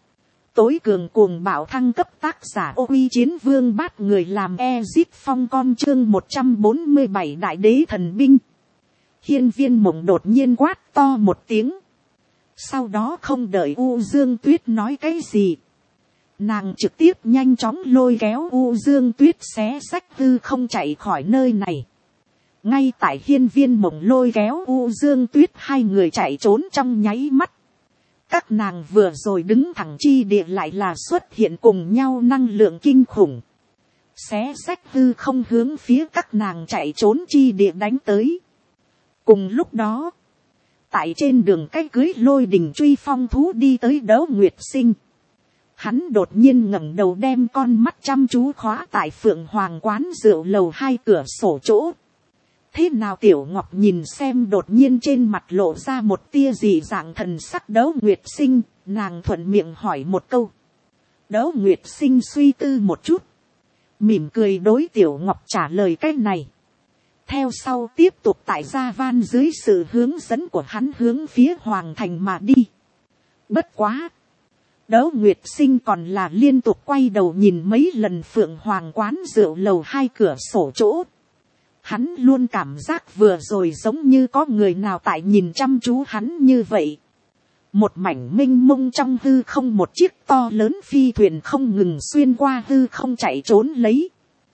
tối cường cuồng bạo thăng cấp, tác giả Ô Uy Chiến Vương Bát Người làm Ezip Phong con, chương một trăm bốn mươi bảy đại đế thần binh. Hiên Viên Mộng đột nhiên quát to một tiếng. Sau đó không đợi U Dương Tuyết nói cái gì, nàng trực tiếp nhanh chóng lôi kéo U Dương Tuyết xé xách hư không chạy khỏi nơi này. Ngay tại Hiên Viên Mộng lôi kéo U Dương Tuyết hai người chạy trốn trong nháy mắt, các nàng vừa rồi đứng thẳng chi địa lại là xuất hiện cùng nhau năng lượng kinh khủng, xé xách hư không hướng phía các nàng chạy trốn chi địa đánh tới. Cùng lúc đó, tại trên đường cái cưới lôi đình truy phong thú đi tới Đấu Nguyệt Sinh, hắn đột nhiên ngẩng đầu đem con mắt chăm chú khóa tại Phượng Hoàng quán rượu lầu hai cửa sổ chỗ. Thế nào Tiểu Ngọc nhìn xem đột nhiên trên mặt lộ ra một tia dị dạng thần sắc Đấu Nguyệt Sinh, nàng thuận miệng hỏi một câu. Đấu Nguyệt Sinh suy tư một chút, mỉm cười đối Tiểu Ngọc trả lời cái này. Theo sau tiếp tục tại Gia Van dưới sự hướng dẫn của hắn hướng phía Hoàng Thành mà đi. Bất quá, Đấu Nguyệt Sinh còn là liên tục quay đầu nhìn mấy lần Phượng Hoàng quán rượu lầu hai cửa sổ chỗ. Hắn luôn cảm giác vừa rồi giống như có người nào tại nhìn chăm chú hắn như vậy. Một mảnh mênh mông trong hư không, một chiếc to lớn phi thuyền không ngừng xuyên qua hư không chạy trốn lấy.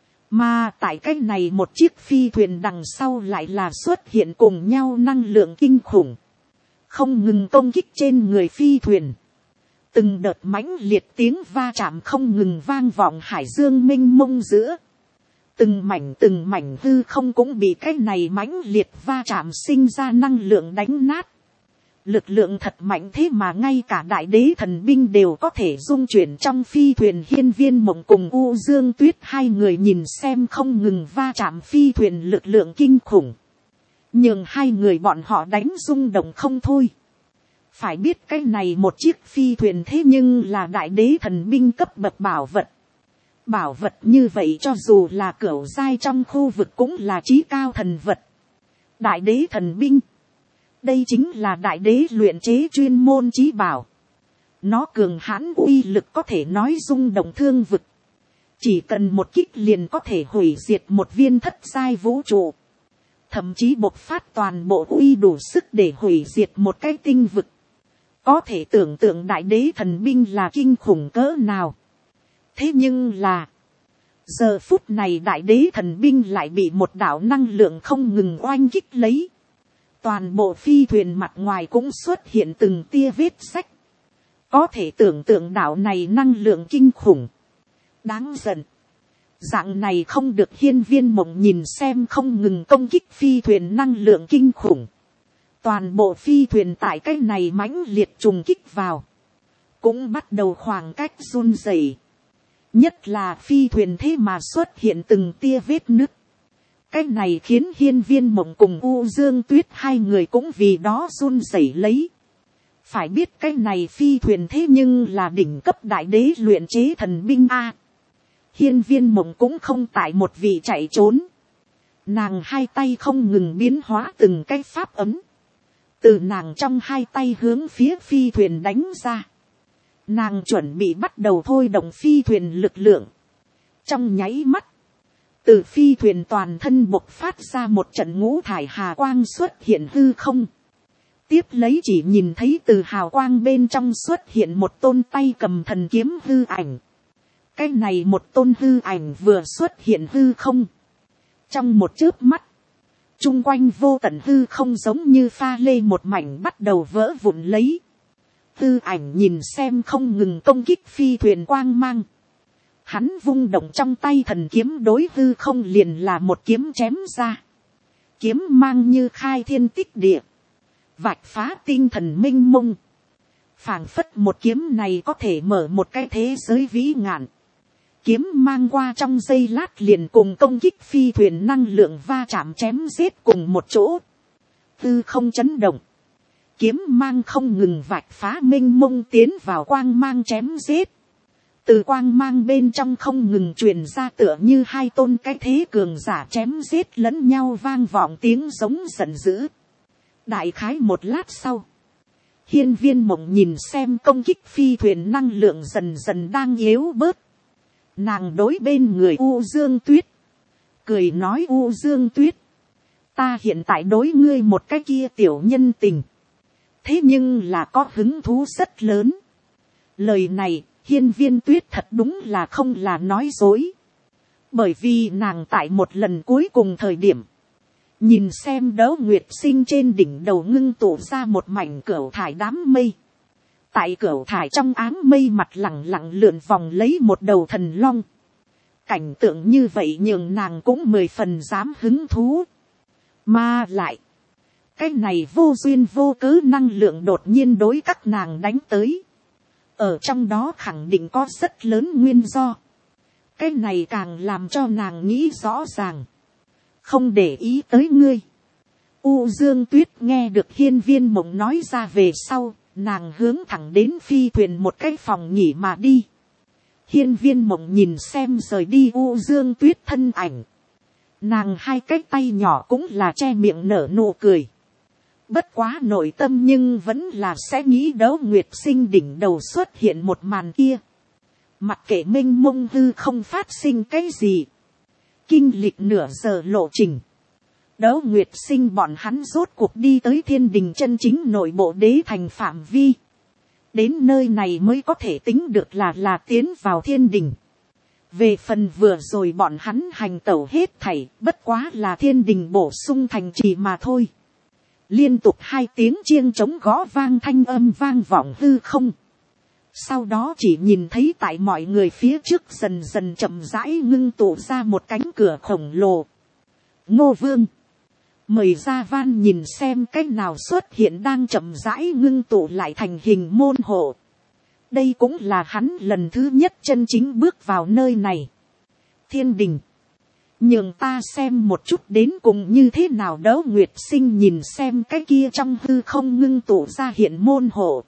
Mà tại cái này một chiếc phi thuyền đằng sau lại là xuất hiện cùng nhau năng lượng kinh khủng, không ngừng công kích trên người phi thuyền. Từng đợt mãnh liệt tiếng va chạm không ngừng vang vọng hải dương mênh mông giữa. Từng mảnh từng mảnh hư không cũng bị cái này mãnh liệt va chạm sinh ra năng lượng đánh nát. Lực lượng thật mạnh thế mà ngay cả đại đế thần binh đều có thể dung chuyển trong phi thuyền. Hiên Viên Mộng cùng U Dương Tuyết hai người nhìn xem không ngừng va chạm phi thuyền lực lượng kinh khủng, nhưng hai người bọn họ đánh rung động không thôi. Phải biết cái này một chiếc phi thuyền thế nhưng là đại đế thần binh cấp bậc bảo vật. Bảo vật như vậy cho dù là cửu giai trong khu vực cũng là chí cao thần vật. Đại đế thần binh, đây chính là đại đế luyện chế chuyên môn chí bảo. Nó cường hãn uy lực có thể nói rung động thương vực. Chỉ cần một kích liền có thể hủy diệt một viên thất giai vũ trụ. Thậm chí bộc phát toàn bộ uy đủ sức để hủy diệt một cái tinh vực. Có thể tưởng tượng đại đế thần binh là kinh khủng cỡ nào. Thế nhưng là, giờ phút này đại đế thần binh lại bị một đạo năng lượng không ngừng oanh kích lấy. Toàn bộ phi thuyền mặt ngoài cũng xuất hiện từng tia vết rách. Có thể tưởng tượng đạo này năng lượng kinh khủng, đáng giận. Dạng này không được. Hiên Viên Mộng nhìn xem không ngừng công kích phi thuyền năng lượng kinh khủng. Toàn bộ phi thuyền tại cái này mãnh liệt trùng kích vào, cũng bắt đầu khoảng cách run rẩy. Nhất là phi thuyền thế mà xuất hiện từng tia vết nứt. Cái này khiến Hiên Viên Mộng cùng U Dương Tuyết hai người cũng vì đó run rẩy lấy. Phải biết cái này phi thuyền thế nhưng là đỉnh cấp đại đế luyện chế thần binh A. Hiên Viên Mộng cũng không tại một vị chạy trốn. Nàng hai tay không ngừng biến hóa từng cái pháp ấm. Từ nàng trong hai tay hướng phía phi thuyền đánh ra. Nàng chuẩn bị bắt đầu thôi động phi thuyền lực lượng. Trong nháy mắt, từ phi thuyền toàn thân bộc phát ra một trận ngũ thải hà quang xuất hiện hư không. Tiếp lấy chỉ nhìn thấy từ hào quang bên trong xuất hiện một tôn tay cầm thần kiếm hư ảnh. Cái này một tôn hư ảnh vừa xuất hiện hư không. Trong một chớp mắt, chung quanh vô tận hư không giống như pha lê một mảnh bắt đầu vỡ vụn lấy. Hư ảnh nhìn xem không ngừng công kích phi thuyền quang mang. Hắn vung động trong tay thần kiếm đối hư không liền là một kiếm chém ra. Kiếm mang như khai thiên tích địa, vạch phá tinh thần minh mông. Phảng phất một kiếm này có thể mở một cái thế giới vĩ ngạn. Kiếm mang qua trong giây lát liền cùng công kích phi thuyền năng lượng va chạm chém giết cùng một chỗ. Hư không chấn động. Kiếm mang không ngừng vạch phá minh mông tiến vào quang mang chém giết. Từ quang mang bên trong không ngừng truyền ra tựa như hai tôn cái thế cường giả chém giết lẫn nhau vang vọng tiếng giống giận dữ. Đại khái một lát sau, Hiên Viên Mộng nhìn xem công kích phi thuyền năng lượng dần dần đang yếu bớt. Nàng đối bên người U Dương Tuyết. Cười nói U Dương Tuyết. Ta hiện tại đối ngươi một cái kia tiểu nhân tình. Thế nhưng là có hứng thú rất lớn. Lời này, Hiên Viên Tuyết thật đúng là không là nói dối. Bởi vì nàng tại một lần cuối cùng thời điểm. Nhìn xem Đấu Nguyệt Sinh trên đỉnh đầu ngưng tụ ra một mảnh cửu thải đám mây. Tại cửu thải trong áng mây mặt lẳng lặng lượn vòng lấy một đầu thần long. Cảnh tượng như vậy nhường nàng cũng mười phần dám hứng thú. Mà lại, cái này vô duyên vô cớ năng lượng đột nhiên đối các nàng đánh tới. Ở trong đó khẳng định có rất lớn nguyên do. Cái này càng làm cho nàng nghĩ rõ ràng. Không để ý tới ngươi. U Dương Tuyết nghe được Hiên Viên Mộng nói ra về sau, nàng hướng thẳng đến phi thuyền một cái phòng nghỉ mà đi. Hiên Viên Mộng nhìn xem rời đi U Dương Tuyết thân ảnh. Nàng hai cái tay nhỏ cũng là che miệng nở nụ cười. Bất quá nội tâm nhưng vẫn là sẽ nghĩ Đấu Nguyệt Sinh đỉnh đầu xuất hiện một màn kia. Mặc kệ mênh mông hư không phát sinh cái gì. Kinh lịch nửa giờ lộ trình. Đấu Nguyệt Sinh bọn hắn rốt cuộc đi tới thiên đình chân chính nội bộ đế thành phạm vi. Đến nơi này mới có thể tính được là là tiến vào thiên đình. Về phần vừa rồi bọn hắn hành tẩu hết thảy, bất quá là thiên đình bổ sung thành trì mà thôi. Liên tục hai tiếng chiêng trống gõ vang thanh âm vang vọng hư không. Sau đó chỉ nhìn thấy tại mọi người phía trước dần dần chậm rãi ngưng tụ ra một cánh cửa khổng lồ. Ngô Vương. Mời Gia Van nhìn xem cách nào xuất hiện đang chậm rãi ngưng tụ lại thành hình môn hộ. Đây cũng là hắn lần thứ nhất chân chính bước vào nơi này. Thiên đình. Nhường ta xem một chút đến cùng như thế nào. Đấu Nguyệt Sinh nhìn xem cái kia trong hư không ngưng tụ ra hiện môn hộ.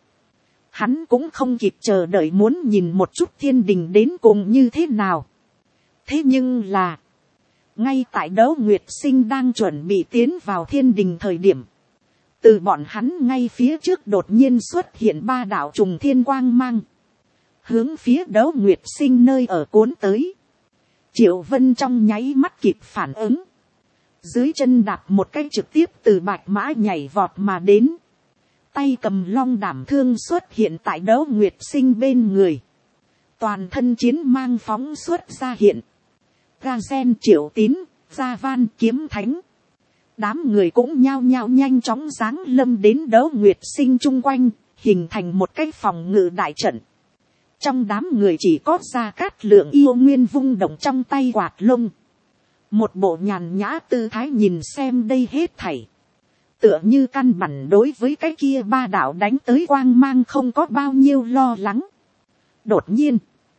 Hắn cũng không kịp chờ đợi muốn nhìn một chút thiên đình đến cùng như thế nào. Thế nhưng là. Ngay tại Đấu Nguyệt Sinh đang chuẩn bị tiến vào thiên đình thời điểm. Từ bọn hắn ngay phía trước đột nhiên xuất hiện ba đạo trùng thiên quang mang. Hướng phía Đấu Nguyệt Sinh nơi ở cuốn tới. Triệu Vân trong nháy mắt kịp phản ứng. Dưới chân đạp một cái trực tiếp từ bạch mã nhảy vọt mà đến. Tay cầm long đảm thương xuất hiện tại Đấu Nguyệt Sinh bên người. Toàn thân chiến mang phóng xuất ra hiện. Ga Gen Triệu Tín, Gia Van Kiếm Thánh. Đám người cũng nhao nhao nhanh chóng giáng lâm đến Đấu Nguyệt Sinh chung quanh, hình thành một cái phòng ngự đại trận. Trong đám người chỉ có Gia Cát Lượng yêu nguyên vung động trong tay quạt lông. Một bộ nhàn nhã tư thái nhìn xem đây hết thảy. Tựa như căn bản đối với cái kia ba đạo đánh tới quang mang không có bao nhiêu lo lắng. Đột nhiên.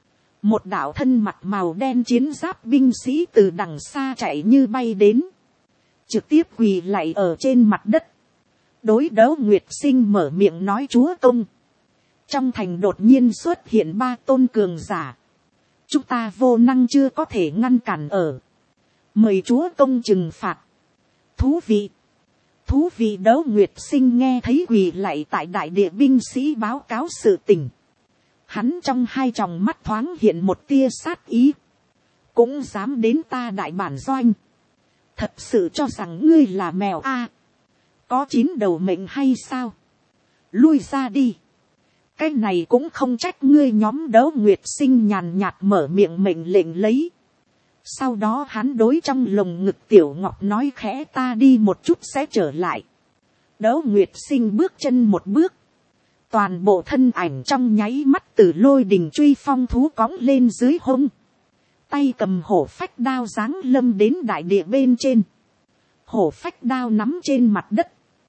Một đạo thân mặt màu đen chiến giáp binh sĩ từ đằng xa chạy như bay đến. Trực tiếp quỳ lạy ở trên mặt đất. Đối Đấu Nguyệt Sinh mở miệng nói chúa công. Trong thành đột nhiên xuất hiện ba tôn cường giả. Chúng ta vô năng chưa có thể ngăn cản ở. Mời chúa công trừng phạt. Thú vị. Thú vị. Đấu Nguyệt Sinh nghe thấy quỳ lạy tại đại địa binh sĩ báo cáo sự tình. Hắn trong hai tròng mắt thoáng hiện một tia sát ý. Cũng dám đến ta đại bản doanh. Thật sự cho rằng ngươi là mèo a? Có chín đầu mệnh hay sao? Lui ra đi. Cái này cũng không trách ngươi. Nhóm Đấu Nguyệt Sinh nhàn nhạt mở miệng mệnh lệnh lấy. Sau đó hắn đối trong lồng ngực Tiểu Ngọc nói khẽ ta đi một chút sẽ trở lại. Đấu Nguyệt Sinh bước chân một bước. Toàn bộ thân ảnh trong nháy mắt từ lôi đình truy phong thú cõng lên dưới hông. Tay cầm hổ phách đao giáng lâm đến đại địa bên trên. Hổ phách đao nắm trên mặt đất.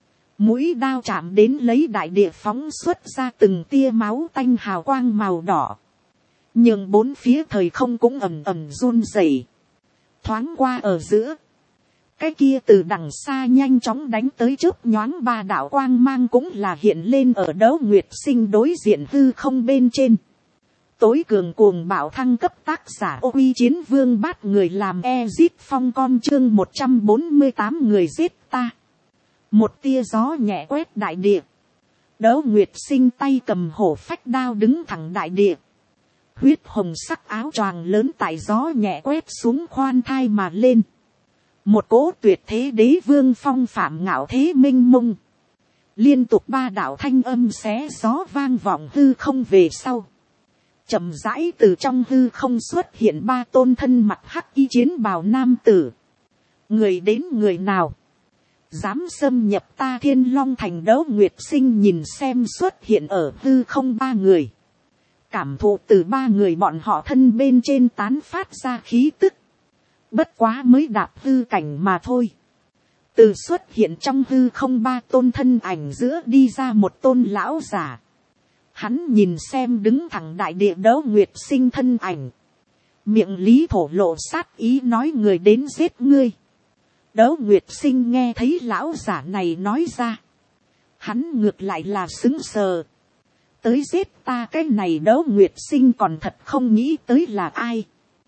Mũi đao chạm đến lấy đại địa phóng xuất ra từng tia máu tanh hào quang màu đỏ. Nhưng bốn phía thời không cũng ầm ầm run rẩy. Thoáng qua ở giữa. Cái kia từ đằng xa nhanh chóng đánh tới chớp nhoáng ba đạo quang mang cũng là hiện lên ở Đấu Nguyệt Sinh đối diện hư không bên trên. Tối cường cuồng bạo thăng cấp tác giả Ô Uy Chiến Vương bắt người làm Ezit Phong con chương một trăm bốn mươi tám người giết ta. Một tia gió nhẹ quét đại địa. Đỗ Nguyệt Sinh tay cầm hổ phách đao đứng thẳng đại địa. Huyết hồng sắc áo choàng lớn tại gió nhẹ quét xuống khoan thai mà lên. Một cỗ tuyệt thế đế vương phong phạm ngạo thế minh mông. Liên tục ba đạo thanh âm xé gió vang vọng hư không về sau. Chậm rãi từ trong hư không xuất hiện ba tôn thân mặt hắc y chiến bào nam tử. Người đến người nào? Dám xâm nhập ta Thiên Long Thành? Đỗ Nguyệt Sinh nhìn xem xuất hiện ở hư không ba người. Cảm thụ từ ba người bọn họ thân bên trên tán phát ra khí tức. Bất quá mới đạp hư cảnh mà thôi. Từ xuất hiện trong hư không ba tôn thân ảnh giữa đi ra một tôn lão giả. Hắn nhìn xem đứng thẳng đại địa Đỗ Nguyệt Sinh thân ảnh. Miệng lý thổ lộ sát ý nói người đến giết ngươi. Đỗ Nguyệt Sinh nghe thấy lão giả này nói ra. Hắn ngược lại là sững sờ. Tới giết ta cái này Đỗ Nguyệt Sinh còn thật không nghĩ tới là ai.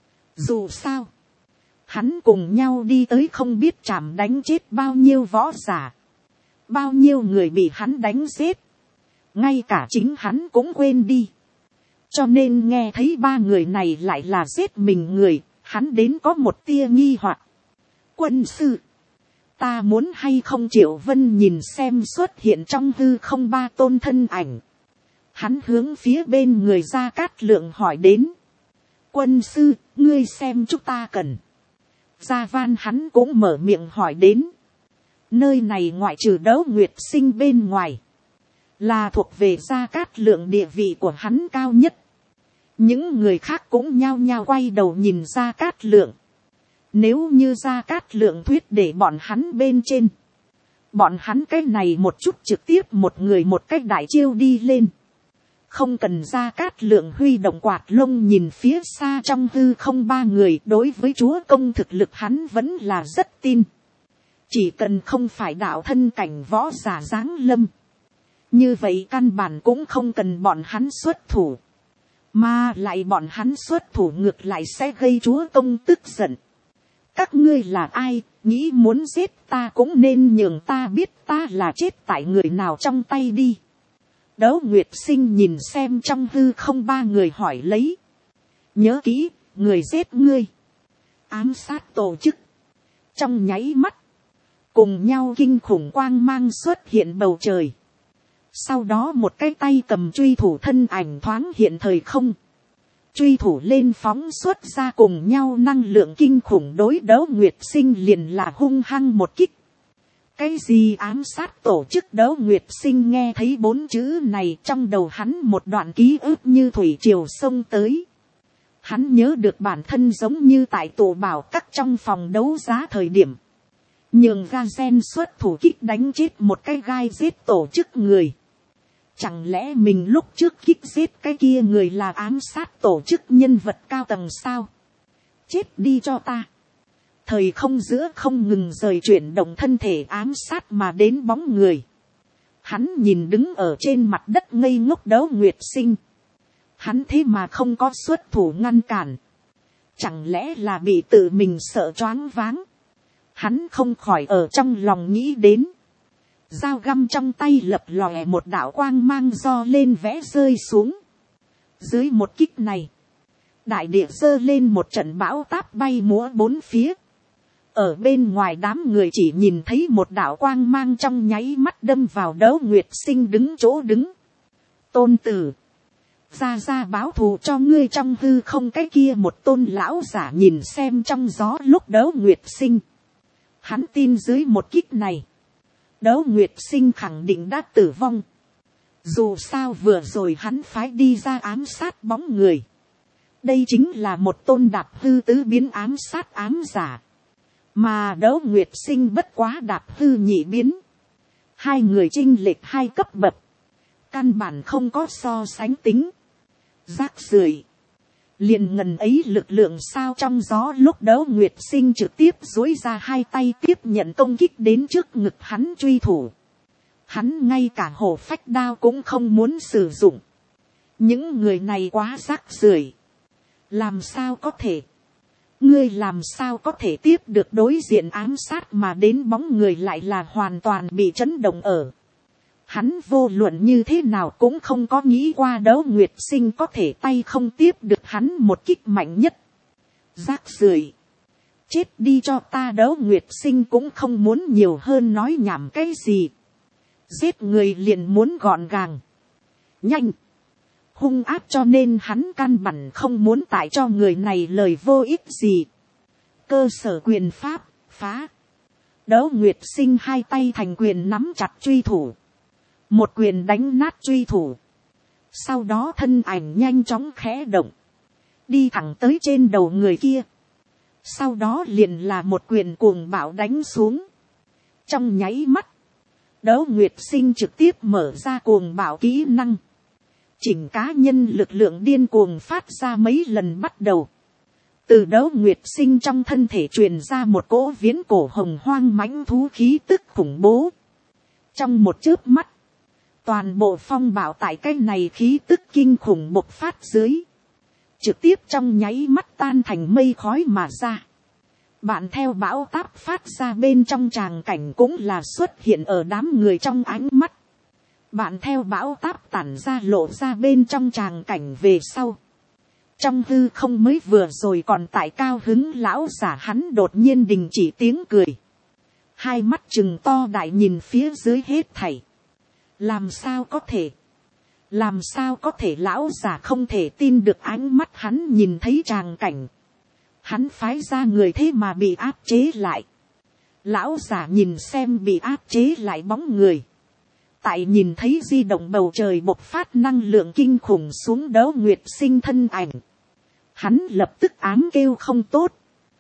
Dù sao. Hắn cùng nhau đi tới không biết chạm đánh chết bao nhiêu võ giả. Bao nhiêu người bị hắn đánh giết. Ngay cả chính hắn cũng quên đi. Cho nên nghe thấy ba người này lại là giết mình người. Hắn đến có một tia nghi hoặc. Quân sư. Ta muốn hay không? Triệu Vân nhìn xem xuất hiện trong hư không ba tôn thân ảnh. Hắn hướng phía bên người Gia Cát Lượng hỏi đến. Quân sư, ngươi xem chúng ta cần. Gia Van hắn cũng mở miệng hỏi đến. Nơi này ngoại trừ Đỗ Nguyệt Sinh bên ngoài. Là thuộc về Gia Cát Lượng, địa vị của hắn cao nhất. Những người khác cũng nhao nhao quay đầu nhìn Gia Cát Lượng. Nếu như Gia Cát Lượng thuyết để bọn hắn bên trên. Bọn hắn cái này một chút trực tiếp một người một cách đại chiêu đi lên. Không cần Gia Cát Lượng huy động quạt lông nhìn phía xa trong hư không ba người. Đối với chúa công thực lực hắn vẫn là rất tin. Chỉ cần không phải đạo thân cảnh võ giả giáng lâm. Như vậy căn bản cũng không cần bọn hắn xuất thủ. Mà lại bọn hắn xuất thủ ngược lại sẽ gây chúa công tức giận. Các ngươi là ai, nghĩ muốn giết ta cũng nên nhường ta biết ta là chết tại người nào trong tay đi. Đỗ Nguyệt Sinh nhìn xem trong hư không ba người hỏi lấy. Nhớ kỹ, người giết ngươi. Ám sát tổ chức. Trong nháy mắt. Cùng nhau kinh khủng quang mang xuất hiện bầu trời. Sau đó một cái tay cầm truy thủ thân ảnh thoáng hiện thời không. Truy thủ lên phóng xuất ra cùng nhau năng lượng kinh khủng, đối Đỗ Nguyệt Sinh liền là hung hăng một kích. Cái gì ám sát tổ chức? Đỗ Nguyệt Sinh nghe thấy bốn chữ này trong đầu hắn một đoạn ký ức như thủy triều sông tới. Hắn nhớ được bản thân giống như tại tổ bảo các trong phòng đấu giá thời điểm. Nhường Gazen xuất thủ kích đánh chết một cái gai giết tổ chức người. Chẳng lẽ mình lúc trước kích giết cái kia người là ám sát tổ chức nhân vật cao tầng sao? Chết đi cho ta. Thời không giữa không ngừng rời chuyển động thân thể ám sát mà đến bóng người. Hắn nhìn đứng ở trên mặt đất ngây ngốc Đỗ Nguyệt Sinh. Hắn thế mà không có xuất thủ ngăn cản. Chẳng lẽ là bị tự mình sợ choáng váng? Hắn không khỏi ở trong lòng nghĩ đến. Dao găm trong tay lập lòe một đạo quang mang do lên vẽ rơi xuống. Dưới một kích này. Đại địa giơ lên một trận bão táp bay múa bốn phía. Ở bên ngoài đám người chỉ nhìn thấy một đạo quang mang trong nháy mắt đâm vào Đỗ Nguyệt Sinh đứng chỗ đứng. Tôn tử. Ra ra báo thù cho ngươi trong hư không. Cái kia một tôn lão giả nhìn xem trong gió lúc Đỗ Nguyệt Sinh. Hắn tin dưới một kích này. Đỗ Nguyệt Sinh khẳng định đã tử vong. Dù sao vừa rồi hắn phái đi ra ám sát bóng người. Đây chính là một tôn đạp hư tứ biến ám sát ám giả. Mà Đỗ Nguyệt Sinh bất quá đạp hư nhị biến. Hai người chênh lệch hai cấp bậc. Căn bản không có so sánh tính. Rác rưởi. Liền ngần ấy lực lượng sao? Trong gió lúc Đỗ Nguyệt Sinh trực tiếp duỗi ra hai tay tiếp nhận công kích đến trước ngực hắn truy thủ. Hắn ngay cả hổ phách đao cũng không muốn sử dụng. Những người này quá rác rưởi. Làm sao có thể? Ngươi làm sao có thể tiếp được đối diện ám sát mà đến bóng người lại là hoàn toàn bị chấn động ở. Hắn vô luận như thế nào cũng không có nghĩ qua Đấu Nguyệt Sinh có thể tay không tiếp được hắn một kích mạnh nhất. Rác rưởi, chết đi cho ta. Đấu Nguyệt Sinh cũng không muốn nhiều hơn nói nhảm cái gì. Giết người liền muốn gọn gàng, nhanh, hung áp, cho nên hắn căn bản không muốn tại cho người này lời vô ích gì. Cơ sở quyền pháp, phá. Đấu Nguyệt Sinh hai tay thành quyền nắm chặt truy thủ. Một quyền đánh nát truy thủ. Sau đó thân ảnh nhanh chóng khẽ động. Đi thẳng tới trên đầu người kia. Sau đó liền là một quyền cuồng bạo đánh xuống. Trong nháy mắt, Đấu Nguyệt Sinh trực tiếp mở ra cuồng bạo kỹ năng. Chỉnh cá nhân lực lượng điên cuồng phát ra mấy lần bắt đầu. Từ Đấu Nguyệt Sinh trong thân thể truyền ra một cỗ viễn cổ hồng hoang mãnh thú khí tức khủng bố. Trong một chớp mắt, toàn bộ phong bạo tại cái này khí tức kinh khủng bộc phát dưới. Trực tiếp trong nháy mắt tan thành mây khói mà ra. Bạn theo bão táp phát ra bên trong tràng cảnh cũng là xuất hiện ở đám người trong ánh mắt. Bạn theo bão táp tản ra lộ ra bên trong tràng cảnh về sau. Trong hư không mới vừa rồi còn tại cao hứng lão giả hắn đột nhiên đình chỉ tiếng cười. Hai mắt trừng to đại nhìn phía dưới hết thảy. Làm sao có thể? Làm sao có thể? Lão giả không thể tin được ánh mắt hắn nhìn thấy tràng cảnh. Hắn phái ra người thế mà bị áp chế lại. Lão giả nhìn xem bị áp chế lại bóng người. Tại nhìn thấy di động bầu trời bộc phát năng lượng kinh khủng xuống Đấu Nguyệt Sinh thân ảnh. Hắn lập tức ám kêu không tốt.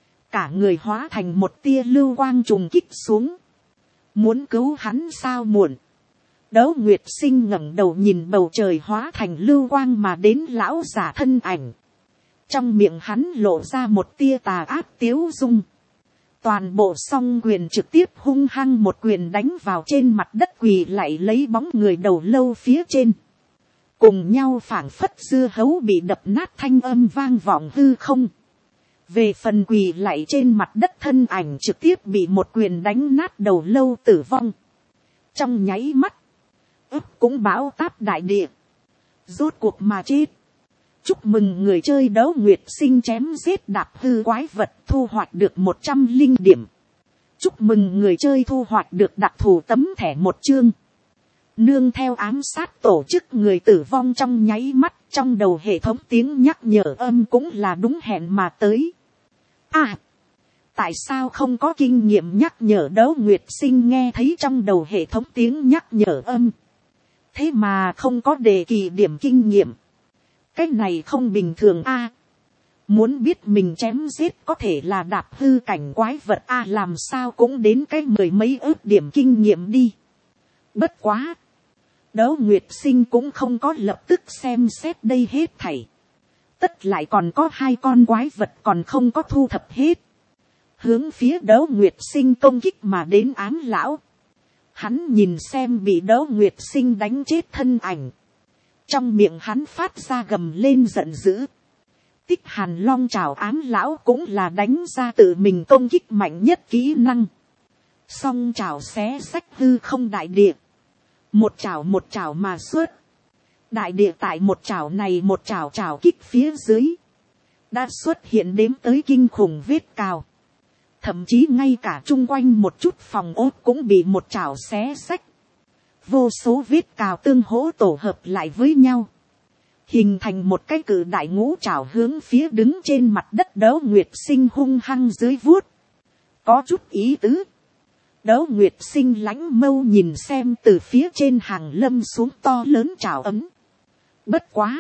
Cả người hóa thành một tia lưu quang trùng kích xuống. Muốn cứu hắn sao muộn. Đấu Nguyệt Sinh ngẩng đầu nhìn bầu trời hóa thành lưu quang mà đến lão giả thân ảnh. Trong miệng hắn lộ ra một tia tà ác tiếu dung. Toàn bộ song quyền trực tiếp hung hăng một quyền đánh vào trên mặt đất quỳ lại lấy bóng người đầu lâu phía trên. Cùng nhau phảng phất dưa hấu bị đập nát thanh âm vang vọng hư không. Về phần quỳ lại trên mặt đất thân ảnh trực tiếp bị một quyền đánh nát đầu lâu tử vong. Trong nháy mắt, ức cũng bão táp đại địa. Rốt cuộc mà chết. Chúc mừng người chơi Đấu Nguyệt Sinh chém giết đạp hư quái vật thu hoạch được một trăm linh điểm. Chúc mừng người chơi thu hoạch được đặc thù tấm thẻ một chương. Nương theo ám sát tổ chức người tử vong trong nháy mắt, trong đầu hệ thống tiếng nhắc nhở âm cũng là đúng hẹn mà tới. À, tại sao không có kinh nghiệm nhắc nhở? Đấu Nguyệt Sinh nghe thấy trong đầu hệ thống tiếng nhắc nhở âm. Thế mà không có đề kỳ điểm kinh nghiệm. Cái này không bình thường a. À, muốn biết mình chém giết có thể là đạp hư cảnh quái vật a, à, làm sao cũng đến cái mười mấy ước điểm kinh nghiệm đi. Bất quá, Đấu Nguyệt Sinh cũng không có lập tức xem xét đây hết thảy. Tất lại còn có hai con quái vật còn không có thu thập hết. Hướng phía Đấu Nguyệt Sinh công kích mà đến ám lão. Hắn nhìn xem bị Đấu Nguyệt Sinh đánh chết thân ảnh. Trong miệng hắn phát ra gầm lên giận dữ. Tích Hàn Long chào ám lão cũng là đánh ra tự mình công kích mạnh nhất kỹ năng. Song chào xé sách hư không đại địa. Một chảo một chảo mà xuất. Đại địa tại một chảo này một chảo chảo kích phía dưới. Đã xuất hiện đếm tới kinh khủng vết cào. Thậm chí ngay cả chung quanh một chút phòng ốt cũng bị một chảo xé sách. Vô số vết cào tương hỗ tổ hợp lại với nhau. Hình thành một cái cự đại ngũ chảo hướng phía đứng trên mặt đất Đấu Nguyệt Sinh hung hăng dưới vuốt. Có chút ý tứ. Đấu Nguyệt Sinh lãnh mâu nhìn xem từ phía trên hàng lâm xuống to lớn chảo ấm. Bất quá.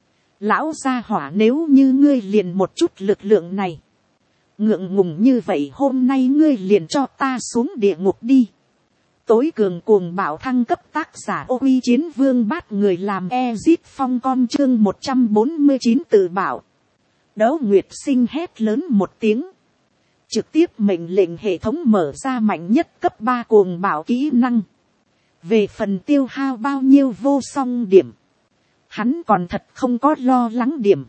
Lão gia hỏa, nếu như ngươi liền một chút lực lượng này. Ngượng ngùng như vậy hôm nay ngươi liền cho ta xuống địa ngục đi. Tối cường cuồng bạo thăng cấp tác giả Ô Uy Chiến Vương Bát người làm Ezit Phong con chương một trăm bốn mươi chín tự bảo. Đấu Nguyệt Sinh hét lớn một tiếng. Trực tiếp mệnh lệnh hệ thống mở ra mạnh nhất cấp ba cuồng bạo kỹ năng. Về phần tiêu hao bao nhiêu vô song điểm. Hắn còn thật không có lo lắng điểm.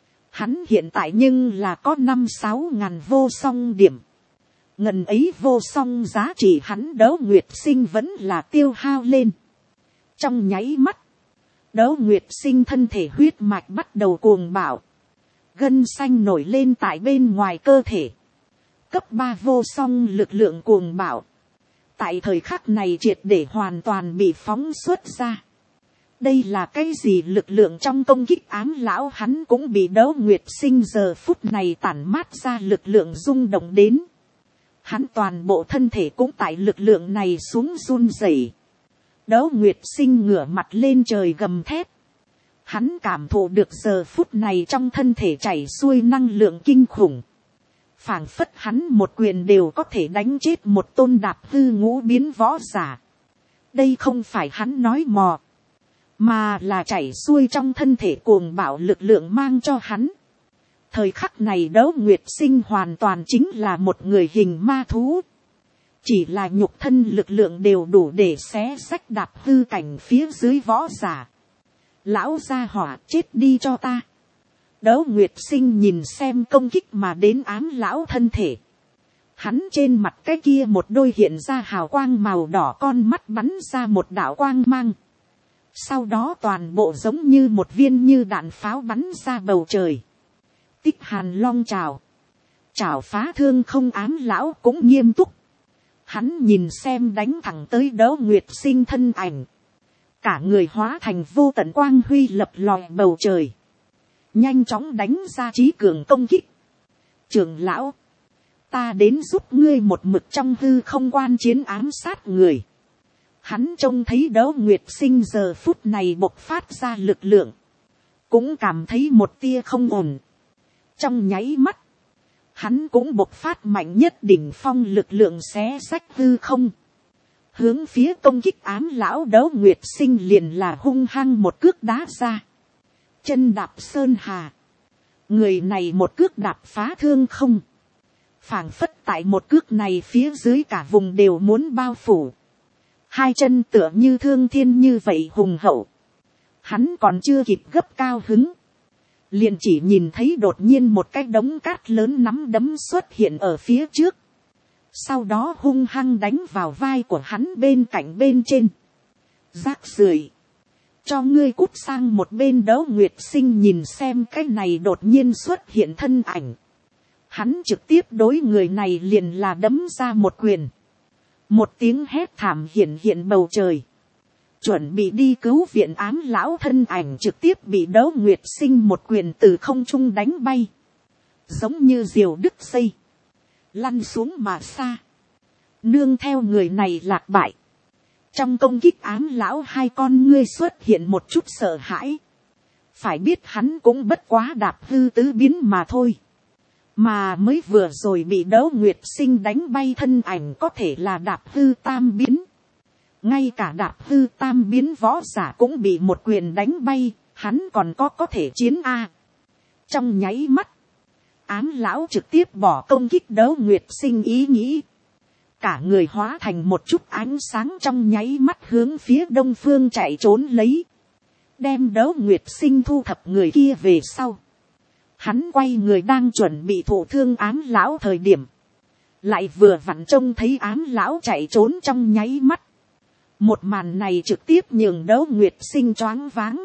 Hắn hiện tại nhưng là có năm sáu ngàn vô song điểm. Ngần ấy vô song giá trị hắn Đấu Nguyệt Sinh vẫn là tiêu hao lên. Trong nháy mắt, Đỗ Nguyệt Sinh thân thể huyết mạch bắt đầu cuồng bạo, gân xanh nổi lên tại bên ngoài cơ thể, cấp ba vô song lực lượng cuồng bạo, tại thời khắc này triệt để hoàn toàn bị phóng xuất ra. Đây là cái gì lực lượng trong công kích ám lão, hắn cũng bị Đỗ Nguyệt Sinh giờ phút này tản mát ra lực lượng rung động đến. Hắn toàn bộ thân thể cũng tại lực lượng này xuống run rẩy. Đỗ Nguyệt Sinh ngửa mặt lên trời gầm thét. Hắn cảm thụ được giờ phút này trong thân thể chảy xuôi năng lượng kinh khủng. Phảng phất hắn một quyền đều có thể đánh chết một tôn đạp hư ngũ biến võ giả. Đây không phải hắn nói mò, mà là chảy xuôi trong thân thể cuồng bạo lực lượng mang cho hắn. Thời khắc này Đỗ Nguyệt Sinh hoàn toàn chính là một người hình ma thú. Chỉ là nhục thân lực lượng đều đủ để xé xách đạp hư cảnh phía dưới võ giả. Lão gia hỏa, chết đi cho ta. Đỗ Nguyệt Sinh nhìn xem công kích mà đến ám lão thân thể. Hắn trên mặt cái kia một đôi hiện ra hào quang màu đỏ con mắt bắn ra một đạo quang mang. Sau đó toàn bộ giống như một viên như đạn pháo bắn ra bầu trời. Tích hàn long trào. Trào phá thương không, ám lão cũng nghiêm túc. Hắn nhìn xem đánh thẳng tới Đỗ Nguyệt Sinh thân ảnh. Cả người hóa thành vô tận quang huy lập lòi bầu trời. Nhanh chóng đánh ra trí cường công kích. Trưởng lão, ta đến giúp ngươi một mực trong hư không quan chiến ám sát người. Hắn trông thấy Đỗ Nguyệt Sinh giờ phút này bộc phát ra lực lượng. Cũng cảm thấy một tia không ổn. Trong nháy mắt, hắn cũng bộc phát mạnh nhất đỉnh phong lực lượng xé xách hư không. Hướng phía công kích ám lão Đỗ Nguyệt Sinh liền là hung hăng một cước đá ra. Chân đạp sơn hà. Người này một cước đạp phá thương không. Phảng phất tại một cước này phía dưới cả vùng đều muốn bao phủ. Hai chân tựa như thương thiên như vậy hùng hậu. Hắn còn chưa kịp gấp cao hứng. Liền chỉ nhìn thấy đột nhiên một cái đống cát lớn nắm đấm xuất hiện ở phía trước. Sau đó hung hăng đánh vào vai của hắn bên cạnh bên trên. Rác rưởi, cho ngươi cút sang một bên. Đỗ Nguyệt Sinh nhìn xem cái này đột nhiên xuất hiện thân ảnh. Hắn trực tiếp đối người này liền là đấm ra một quyền. Một tiếng hét thảm hiện hiện bầu trời. Chuẩn bị đi cứu viện ám lão thân ảnh trực tiếp bị Đỗ Nguyệt Sinh một quyền từ không trung đánh bay. Giống như diều đứt dây. Lăn xuống mà xa. Nương theo người này lạc bại. Trong công kích ám lão hai con ngươi xuất hiện một chút sợ hãi. Phải biết hắn cũng bất quá đạp hư tứ biến mà thôi. Mà mới vừa rồi bị Đỗ Nguyệt Sinh đánh bay thân ảnh có thể là đạp hư tam biến. Ngay cả đạp hư tam biến võ giả cũng bị một quyền đánh bay, hắn còn có có thể chiến a. Trong nháy mắt, ám lão trực tiếp bỏ công kích Đỗ Nguyệt Sinh ý nghĩ. Cả người hóa thành một chút ánh sáng trong nháy mắt hướng phía đông phương chạy trốn lấy. Đem Đỗ Nguyệt Sinh thu thập người kia về sau. Hắn quay người đang chuẩn bị thụ thương ám lão thời điểm. Lại vừa vặn trông thấy ám lão chạy trốn trong nháy mắt. Một màn này trực tiếp nhường Đỗ Nguyệt Sinh choáng váng.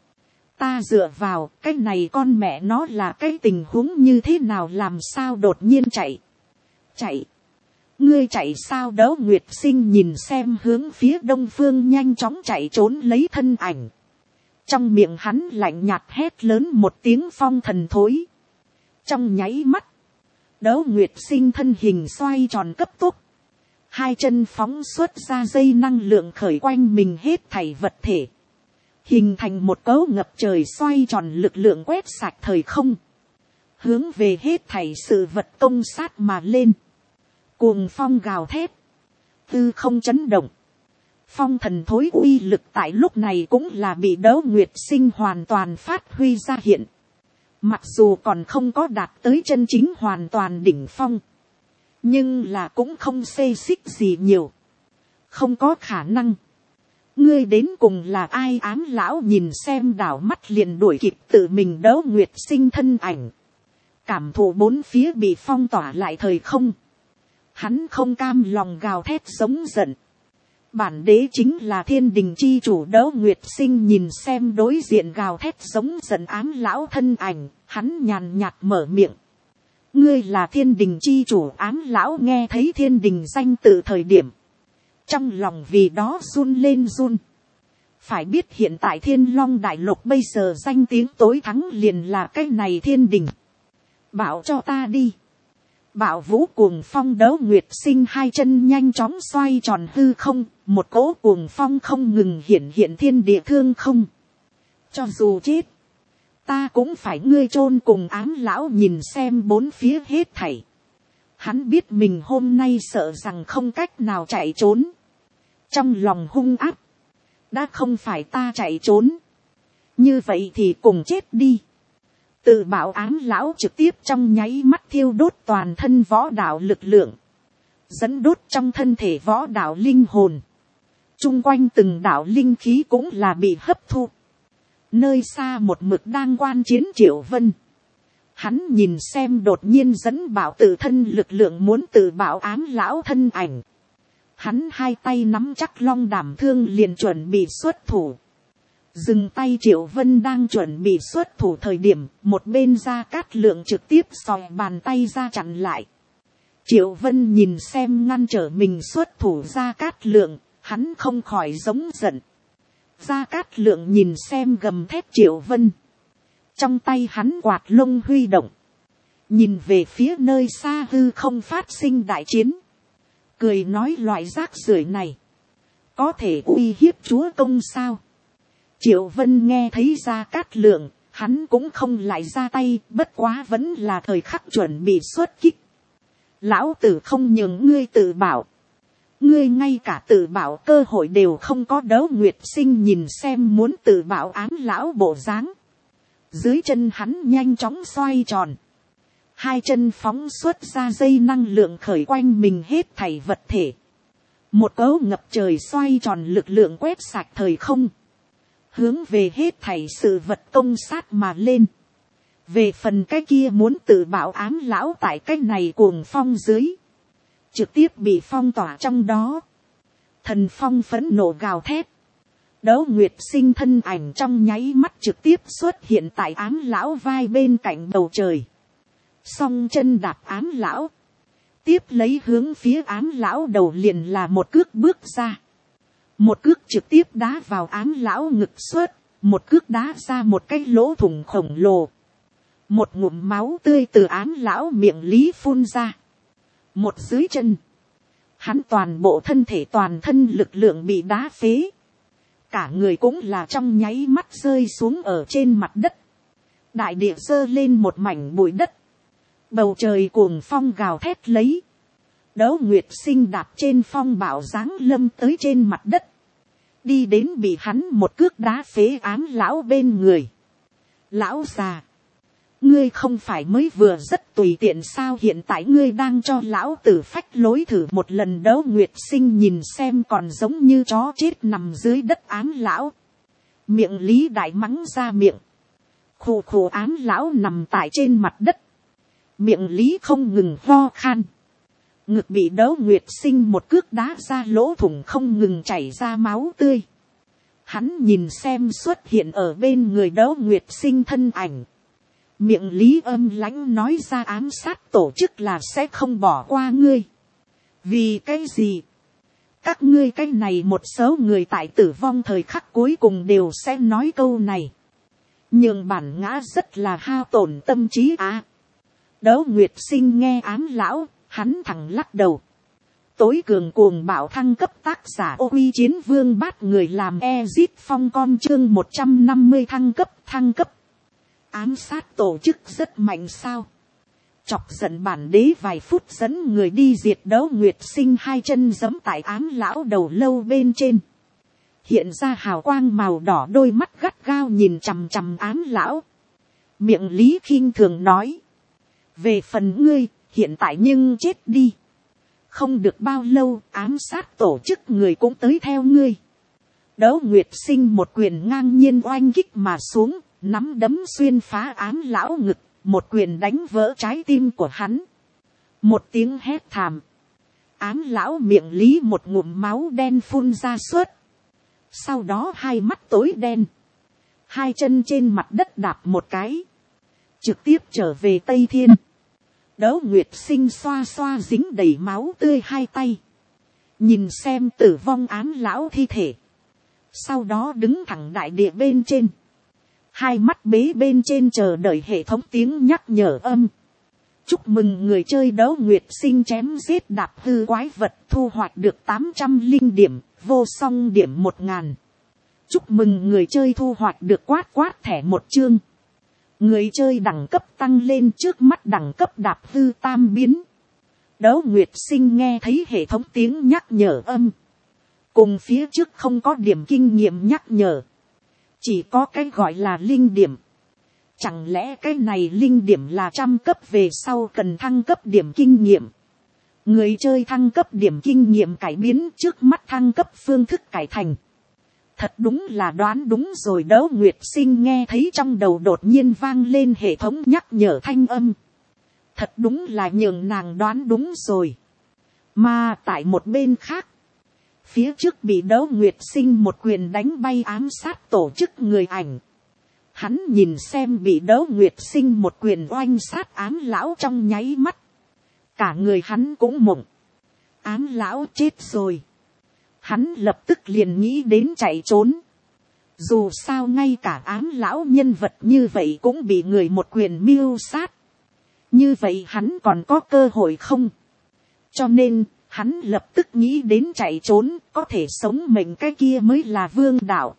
Ta dựa vào cái này con mẹ nó là cái tình huống như thế nào, làm sao đột nhiên chạy. Chạy. Ngươi chạy sao? Đỗ Nguyệt Sinh nhìn xem hướng phía đông phương nhanh chóng chạy trốn lấy thân ảnh. Trong miệng hắn lạnh nhạt hét lớn một tiếng phong thần thối. Trong nháy mắt, Đỗ Nguyệt Sinh thân hình xoay tròn cấp tốc. Hai chân phóng xuất ra dây năng lượng khởi quanh mình hết thảy vật thể. Hình thành một cấu ngập trời xoay tròn lực lượng quét sạch thời không. Hướng về hết thảy sự vật công sát mà lên. Cuồng phong gào thét. Tư không chấn động. Phong thần thối uy lực tại lúc này cũng là bị Đỗ Nguyệt Sinh hoàn toàn phát huy ra hiện. Mặc dù còn không có đạt tới chân chính hoàn toàn đỉnh phong. Nhưng là cũng không xê xích gì nhiều. Không có khả năng. Ngươi đến cùng là ai? Ám lão nhìn xem đảo mắt liền đuổi kịp tự mình Đỗ Nguyệt Sinh thân ảnh. Cảm thụ bốn phía bị phong tỏa lại thời không. Hắn không cam lòng gào thét giống giận. Bản đế chính là thiên đình chi chủ Đỗ Nguyệt Sinh nhìn xem đối diện gào thét giống giận ám lão thân ảnh, hắn nhàn nhạt mở miệng. Ngươi là thiên đình chi chủ. Ám lão nghe thấy thiên đình danh tự thời điểm, trong lòng vì đó run lên run. Phải biết hiện tại Thiên Long Đại Lục bây giờ danh tiếng tối thắng liền là cái này thiên đình. Bảo cho ta đi. Bảo vũ cuồng phong Đỗ Nguyệt Sinh hai chân nhanh chóng xoay tròn hư không, một cỗ cuồng phong không ngừng hiện hiện thiên địa thương không. Cho dù chết, ta cũng phải ngươi chôn cùng. Ám lão nhìn xem bốn phía hết thảy. Hắn biết mình hôm nay sợ rằng không cách nào chạy trốn. Trong lòng hung ác. Đã không phải ta chạy trốn. Như vậy thì cùng chết đi. Tự bảo ám lão trực tiếp trong nháy mắt thiêu đốt toàn thân võ đạo lực lượng. Dẫn đốt trong thân thể võ đạo linh hồn. Trung quanh từng đạo linh khí cũng là bị hấp thu. Nơi xa một mực đang quan chiến Triệu Vân. Hắn nhìn xem đột nhiên dẫn bảo tự thân lực lượng muốn tự bảo ám lão thân ảnh. Hắn hai tay nắm chắc long đảm thương liền chuẩn bị xuất thủ. Dừng tay. Triệu Vân đang chuẩn bị xuất thủ thời điểm, một bên Gia Cát Lượng trực tiếp xòe bàn tay ra chặn lại. Triệu Vân nhìn xem ngăn trở mình xuất thủ Gia Cát Lượng, hắn không khỏi giống giận. Gia Cát Lượng nhìn xem gầm thét Triệu Vân. Trong tay hắn quạt lông huy động. Nhìn về phía nơi xa hư không phát sinh đại chiến. Cười nói loại rác rưởi này. Có thể uy hiếp chúa công sao? Triệu Vân nghe thấy Gia Cát Lượng, hắn cũng không lại ra tay, bất quá vẫn là thời khắc chuẩn bị xuất kích. Lão tử không nhường ngươi tự bảo. Ngươi ngay cả tự bảo cơ hội đều không có. Đỗ Nguyệt Sinh nhìn xem muốn tự bảo ám lão bộ dáng. Dưới chân hắn nhanh chóng xoay tròn. Hai chân phóng xuất ra dây năng lượng khởi quanh mình hết thảy vật thể. Một cấu ngập trời xoay tròn lực lượng quét sạch thời không. Hướng về hết thảy sự vật công sát mà lên. Về phần cái kia muốn tự bảo ám lão tại cái này cuồng phong dưới. Trực tiếp bị phong tỏa trong đó. Thần phong phẫn nộ gào thét. Đỗ Nguyệt Sinh thân ảnh trong nháy mắt trực tiếp xuất hiện tại ám lão vai bên cạnh bầu trời. Song chân đạp ám lão. Tiếp lấy hướng phía ám lão đầu liền là một cước bước ra. Một cước trực tiếp đá vào ám lão ngực xuất. Một cước đá ra một cái lỗ thủng khổng lồ. Một ngụm máu tươi từ ám lão miệng lý phun ra. Một dưới chân. Hắn toàn bộ thân thể toàn thân lực lượng bị đá phế. Cả người cũng là trong nháy mắt rơi xuống ở trên mặt đất. Đại địa giơ lên một mảnh bụi đất. Bầu trời cuồng phong gào thét lấy. Đỗ Nguyệt Sinh đạp trên phong bảo giáng lâm tới trên mặt đất. Đi đến bị hắn một cước đá phế ám lão bên người. Lão già. Ngươi không phải mới vừa rất tùy tiện sao? Hiện tại ngươi đang cho lão tử phách lối thử một lần. Đỗ Nguyệt Sinh nhìn xem còn giống như chó chết nằm dưới đất ám lão. Miệng lý đại mắng ra miệng. Khù khù ám lão nằm tại trên mặt đất. Miệng lý không ngừng ho khan. Ngực bị Đỗ Nguyệt Sinh một cước đá ra lỗ thủng không ngừng chảy ra máu tươi. Hắn nhìn xem xuất hiện ở bên người Đỗ Nguyệt Sinh thân ảnh. Miệng lý âm lãnh nói ra ám sát tổ chức là sẽ không bỏ qua ngươi. Vì cái gì? Các ngươi cái này một số người tại tử vong thời khắc cuối cùng đều sẽ nói câu này. Nhưng bản ngã rất là hao tổn tâm trí à. Đỗ Nguyệt Sinh nghe ám lão, hắn thẳng lắc đầu. Tối cường cuồng bạo thăng cấp tác giả Ô Quy Chiến Vương bắt người làm Ezit Phong con chương một trăm năm mươi thăng cấp thăng cấp. Ám sát tổ chức rất mạnh sao? Chọc giận bản đế vài phút dẫn người đi diệt. Đỗ Nguyệt Sinh hai chân giẫm tại ám lão đầu lâu bên trên. Hiện ra hào quang màu đỏ, đôi mắt gắt gao nhìn chằm chằm ám lão. Miệng lý khinh thường nói. Về phần ngươi, hiện tại nhưng chết đi. Không được bao lâu, ám sát tổ chức người cũng tới theo ngươi. Đỗ Nguyệt Sinh một quyền ngang nhiên oanh kích mà xuống. Nắm đấm xuyên phá ám lão ngực, một quyền đánh vỡ trái tim của hắn. Một tiếng hét thảm. Ám lão miệng lý một ngụm máu đen phun ra suốt. Sau đó hai mắt tối đen. Hai chân trên mặt đất đạp một cái. Trực tiếp trở về Tây Thiên. Đỗ Nguyệt Sinh xoa xoa dính đầy máu tươi hai tay. Nhìn xem tử vong ám lão thi thể. Sau đó đứng thẳng đại địa bên trên. Hai mắt bế bên trên chờ đợi hệ thống tiếng nhắc nhở âm. Chúc mừng người chơi Đỗ Nguyệt Sinh chém giết đạp hư quái vật thu hoạch được tám trăm linh điểm, vô song điểm một ngàn. Chúc mừng người chơi thu hoạch được quát quát thẻ một chương. Người chơi đẳng cấp tăng lên trước mắt đẳng cấp đạp hư tam biến. Đỗ Nguyệt Sinh nghe thấy hệ thống tiếng nhắc nhở âm. Cùng phía trước không có điểm kinh nghiệm nhắc nhở. Chỉ có cái gọi là linh điểm. Chẳng lẽ cái này linh điểm là trăm cấp về sau cần thăng cấp điểm kinh nghiệm. Người chơi thăng cấp điểm kinh nghiệm cải biến trước mắt thăng cấp phương thức cải thành. Thật đúng là đoán đúng rồi. Đỗ Nguyệt Sinh nghe thấy trong đầu đột nhiên vang lên hệ thống nhắc nhở thanh âm. Thật đúng là nhường nàng đoán đúng rồi. Mà tại một bên khác. Phía trước bị Đỗ Nguyệt Sinh một quyền đánh bay ám sát tổ chức người ảnh. Hắn nhìn xem bị Đỗ Nguyệt Sinh một quyền oanh sát ám lão trong nháy mắt. Cả người hắn cũng mộng. Ám lão chết rồi. Hắn lập tức liền nghĩ đến chạy trốn. Dù sao ngay cả ám lão nhân vật như vậy cũng bị người một quyền mưu sát. Như vậy hắn còn có cơ hội không? Cho nên, hắn lập tức nghĩ đến chạy trốn, có thể sống mệnh cái kia mới là vương đạo.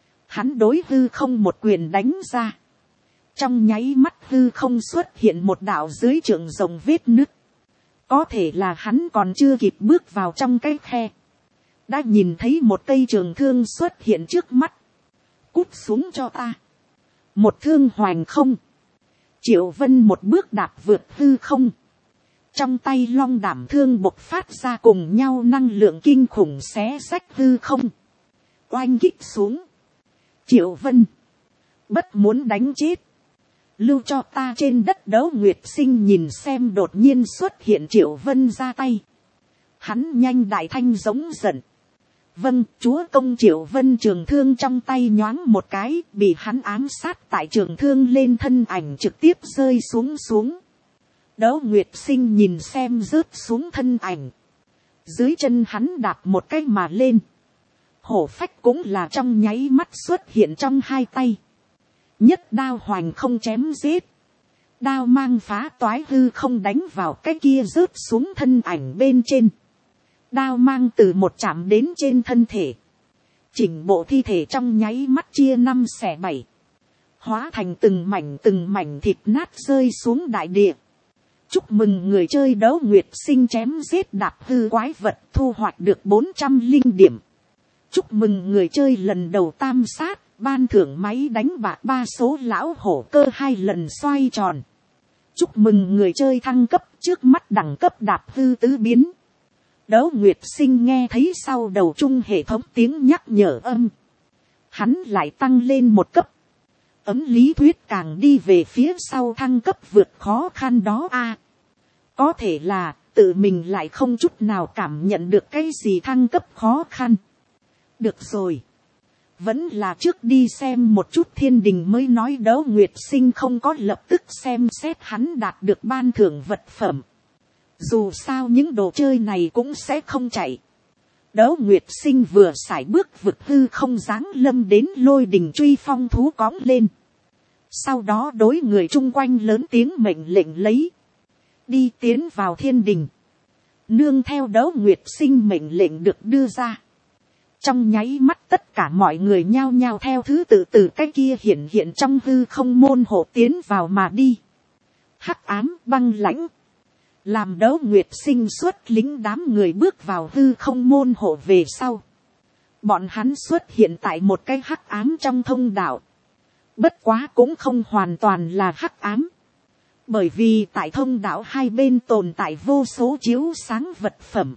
Hắn đối hư không một quyền đánh ra. Trong nháy mắt hư không xuất hiện một đạo dưới trượng rồng vết nứt. Có thể là hắn còn chưa kịp bước vào trong cái khe. Đã nhìn thấy một cây trường thương xuất hiện trước mắt. Cút xuống cho ta. Một thương hoành không. Triệu Vân một bước đạp vượt hư không. Trong tay long đảm thương bộc phát ra cùng nhau năng lượng kinh khủng xé xách hư không. Oanh kích xuống. Triệu Vân. Bất muốn đánh chết. Lưu cho ta trên đất. Đỗ Nguyệt Sinh nhìn xem đột nhiên xuất hiện Triệu Vân ra tay. Hắn nhanh đại thanh giống giận. Vâng, chúa công. Triệu Vân trường thương trong tay nhoáng một cái, bị hắn ám sát tại trường thương lên thân ảnh trực tiếp rơi xuống xuống. Đỗ Nguyệt Sinh nhìn xem rớt xuống thân ảnh. Dưới chân hắn đạp một cái mà lên. Hổ phách cũng là trong nháy mắt xuất hiện trong hai tay. Nhất đao hoành không chém giết. Đao mang phá toái hư không đánh vào cái kia rớt xuống thân ảnh bên trên. Đao mang từ một chạm đến trên thân thể. Chỉnh bộ thi thể trong nháy mắt chia năm xẻ bảy. Hóa thành từng mảnh từng mảnh thịt nát rơi xuống đại địa. Chúc mừng người chơi Đỗ Nguyệt Sinh chém giết đạp hư quái vật thu hoạch được bốn trăm linh điểm. Chúc mừng người chơi lần đầu tam sát, ban thưởng máy đánh bạc ba số lão hổ cơ hai lần xoay tròn. Chúc mừng người chơi thăng cấp trước mắt đẳng cấp đạp hư tứ biến. Đỗ Nguyệt Sinh nghe thấy sau đầu chung hệ thống tiếng nhắc nhở âm. Hắn lại tăng lên một cấp. Ấm lý thuyết càng đi về phía sau thăng cấp vượt khó khăn đó a. Có thể là tự mình lại không chút nào cảm nhận được cái gì thăng cấp khó khăn. Được rồi. Vẫn là trước đi xem một chút thiên đình mới nói. Đỗ Nguyệt Sinh không có lập tức xem xét hắn đạt được ban thưởng vật phẩm. Dù sao những đồ chơi này cũng sẽ không chạy. Đỗ Nguyệt Sinh vừa sải bước vực hư không giáng lâm đến lôi đình truy phong thú cõng lên. Sau đó đối người chung quanh lớn tiếng mệnh lệnh lấy. Đi tiến vào thiên đình. Nương theo Đỗ Nguyệt Sinh mệnh lệnh được đưa ra. Trong nháy mắt tất cả mọi người nhao nhao theo thứ tự từ cái kia hiện hiện trong hư không môn hộ tiến vào mà đi. Hắc ám băng lãnh. Làm Đỗ Nguyệt Sinh xuất lính đám người bước vào hư không môn hộ về sau. Bọn hắn xuất hiện tại một cái hắc ám trong thông đạo. Bất quá cũng không hoàn toàn là hắc ám. Bởi vì tại thông đạo hai bên tồn tại vô số chiếu sáng vật phẩm.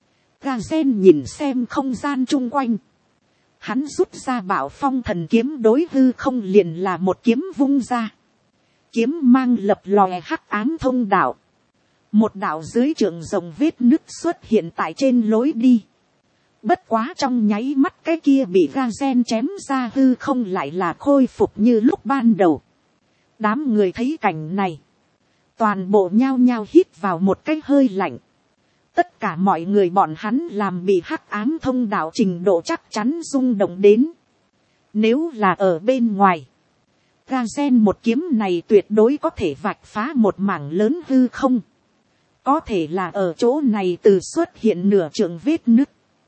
Gazen nhìn xem không gian chung quanh. Hắn rút ra Bảo Phong thần kiếm đối hư không liền là một kiếm vung ra. Kiếm mang lập lòe hắc ám thông đạo. một đạo dưới trượng rồng vết nứt xuất hiện tại trên lối đi. Bất quá trong nháy mắt cái kia bị ga gen chém ra hư không lại là khôi phục như lúc ban đầu. Đám người thấy cảnh này, toàn bộ nhao nhao hít vào một cái hơi lạnh. Tất cả mọi người bọn hắn làm bị hắc ám thông đạo trình độ chắc chắn rung động đến. Nếu là ở bên ngoài, ga gen một kiếm này tuyệt đối có thể vạch phá một mảng lớn hư không. Có thể là ở chỗ này từ xuất hiện nửa trượng vết nứt,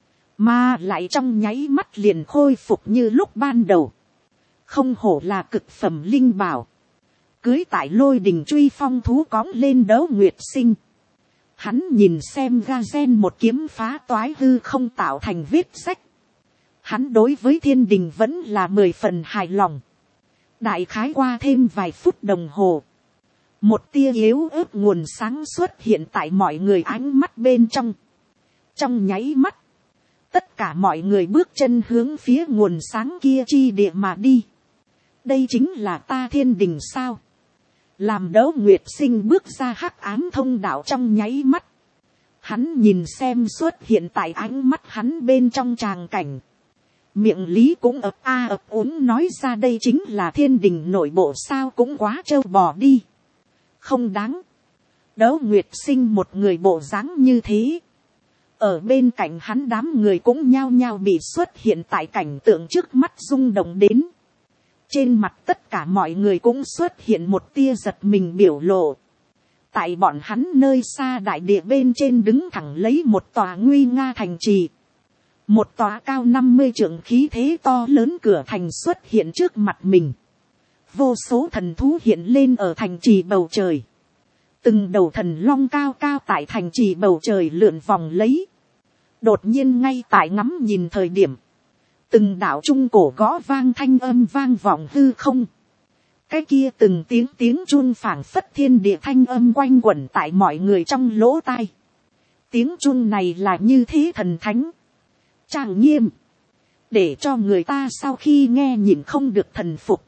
mà lại trong nháy mắt liền khôi phục như lúc ban đầu. Không hổ là cực phẩm linh bảo. Cưới tại lôi đình truy phong thú cõng lên Đấu Nguyệt Sinh. Hắn nhìn xem ga gen một kiếm phá toái hư không tạo thành vết sách. Hắn đối với thiên đình vẫn là mười phần hài lòng. Đại khái qua thêm vài phút đồng hồ, một tia yếu ớt nguồn sáng xuất hiện tại mọi người ánh mắt bên trong. Trong nháy mắt, tất cả mọi người bước chân hướng phía nguồn sáng kia chi địa mà đi. Đây chính là ta thiên đình sao? Làm Đấu Nguyệt Sinh bước ra hắc ám thông đạo trong nháy mắt, hắn nhìn xem xuất hiện tại ánh mắt hắn bên trong tràng cảnh. Miệng lý cũng ập a ập úng nói ra đây chính là thiên đình nội bộ sao, cũng quá trâu bò đi. Không đáng. Đấu Nguyệt Sinh một người bộ dáng như thế. Ở bên cạnh hắn đám người cũng nhao nhao bị xuất hiện tại cảnh tượng trước mắt rung động đến. Trên mặt tất cả mọi người cũng xuất hiện một tia giật mình biểu lộ. Tại bọn hắn nơi xa đại địa bên trên đứng thẳng lấy một tòa nguy nga thành trì. Một tòa cao năm mươi trượng khí thế to lớn cửa thành xuất hiện trước mặt mình. Vô số thần thú hiện lên ở thành trì bầu trời. Từng đầu thần long cao cao tại thành trì bầu trời lượn vòng lấy. Đột nhiên ngay tại ngắm nhìn thời điểm, từng đạo trung cổ gõ vang thanh âm vang vọng hư không. Cái kia từng tiếng tiếng chuông phảng phất thiên địa thanh âm quanh quẩn tại mọi người trong lỗ tai. Tiếng chuông này là như thế thần thánh, trang nghiêm, để cho người ta sau khi nghe nhìn không được thần phục.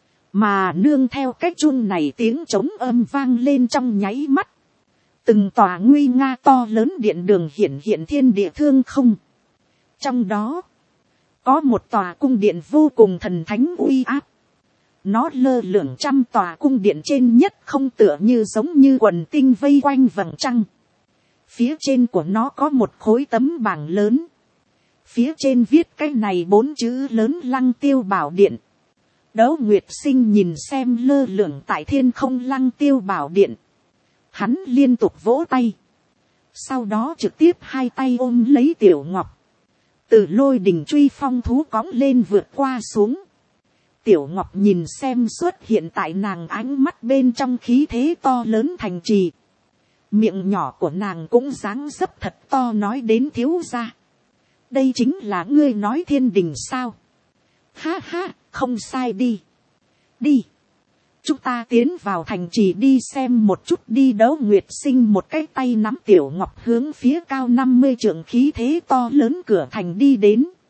Mà nương theo cái chuông này tiếng trống âm vang lên trong nháy mắt, từng tòa nguy nga to lớn điện đường hiển hiện thiên địa thương không. Trong đó, có một tòa cung điện vô cùng thần thánh uy áp. Nó lơ lửng trăm tòa cung điện trên nhất không, tựa như giống như quần tinh vây quanh vầng trăng. Phía trên của nó có một khối tấm bảng lớn. Phía trên viết cái này bốn chữ lớn Lăng Tiêu Bảo Điện. Đấu Nguyệt Sinh nhìn xem lơ lửng tại thiên không Lăng Tiêu Bảo Điện. Hắn liên tục vỗ tay. Sau đó trực tiếp hai tay ôm lấy Tiểu Ngọc. Từ lôi đình truy phong thú cõng lên vượt qua xuống. Tiểu Ngọc nhìn xem xuất hiện tại nàng ánh mắt bên trong khí thế to lớn thành trì. Miệng nhỏ của nàng cũng dáng dấp thật to nói đến thiếu gia. Đây chính là ngươi nói thiên đình sao? Ha ha, không sai đi. Đi. Chúng ta tiến vào thành trì đi xem một chút đi. Đấu Nguyệt Sinh một cái tay nắm Tiểu Ngọc hướng phía cao năm mươi trượng khí thế to lớn cửa thành đi đến.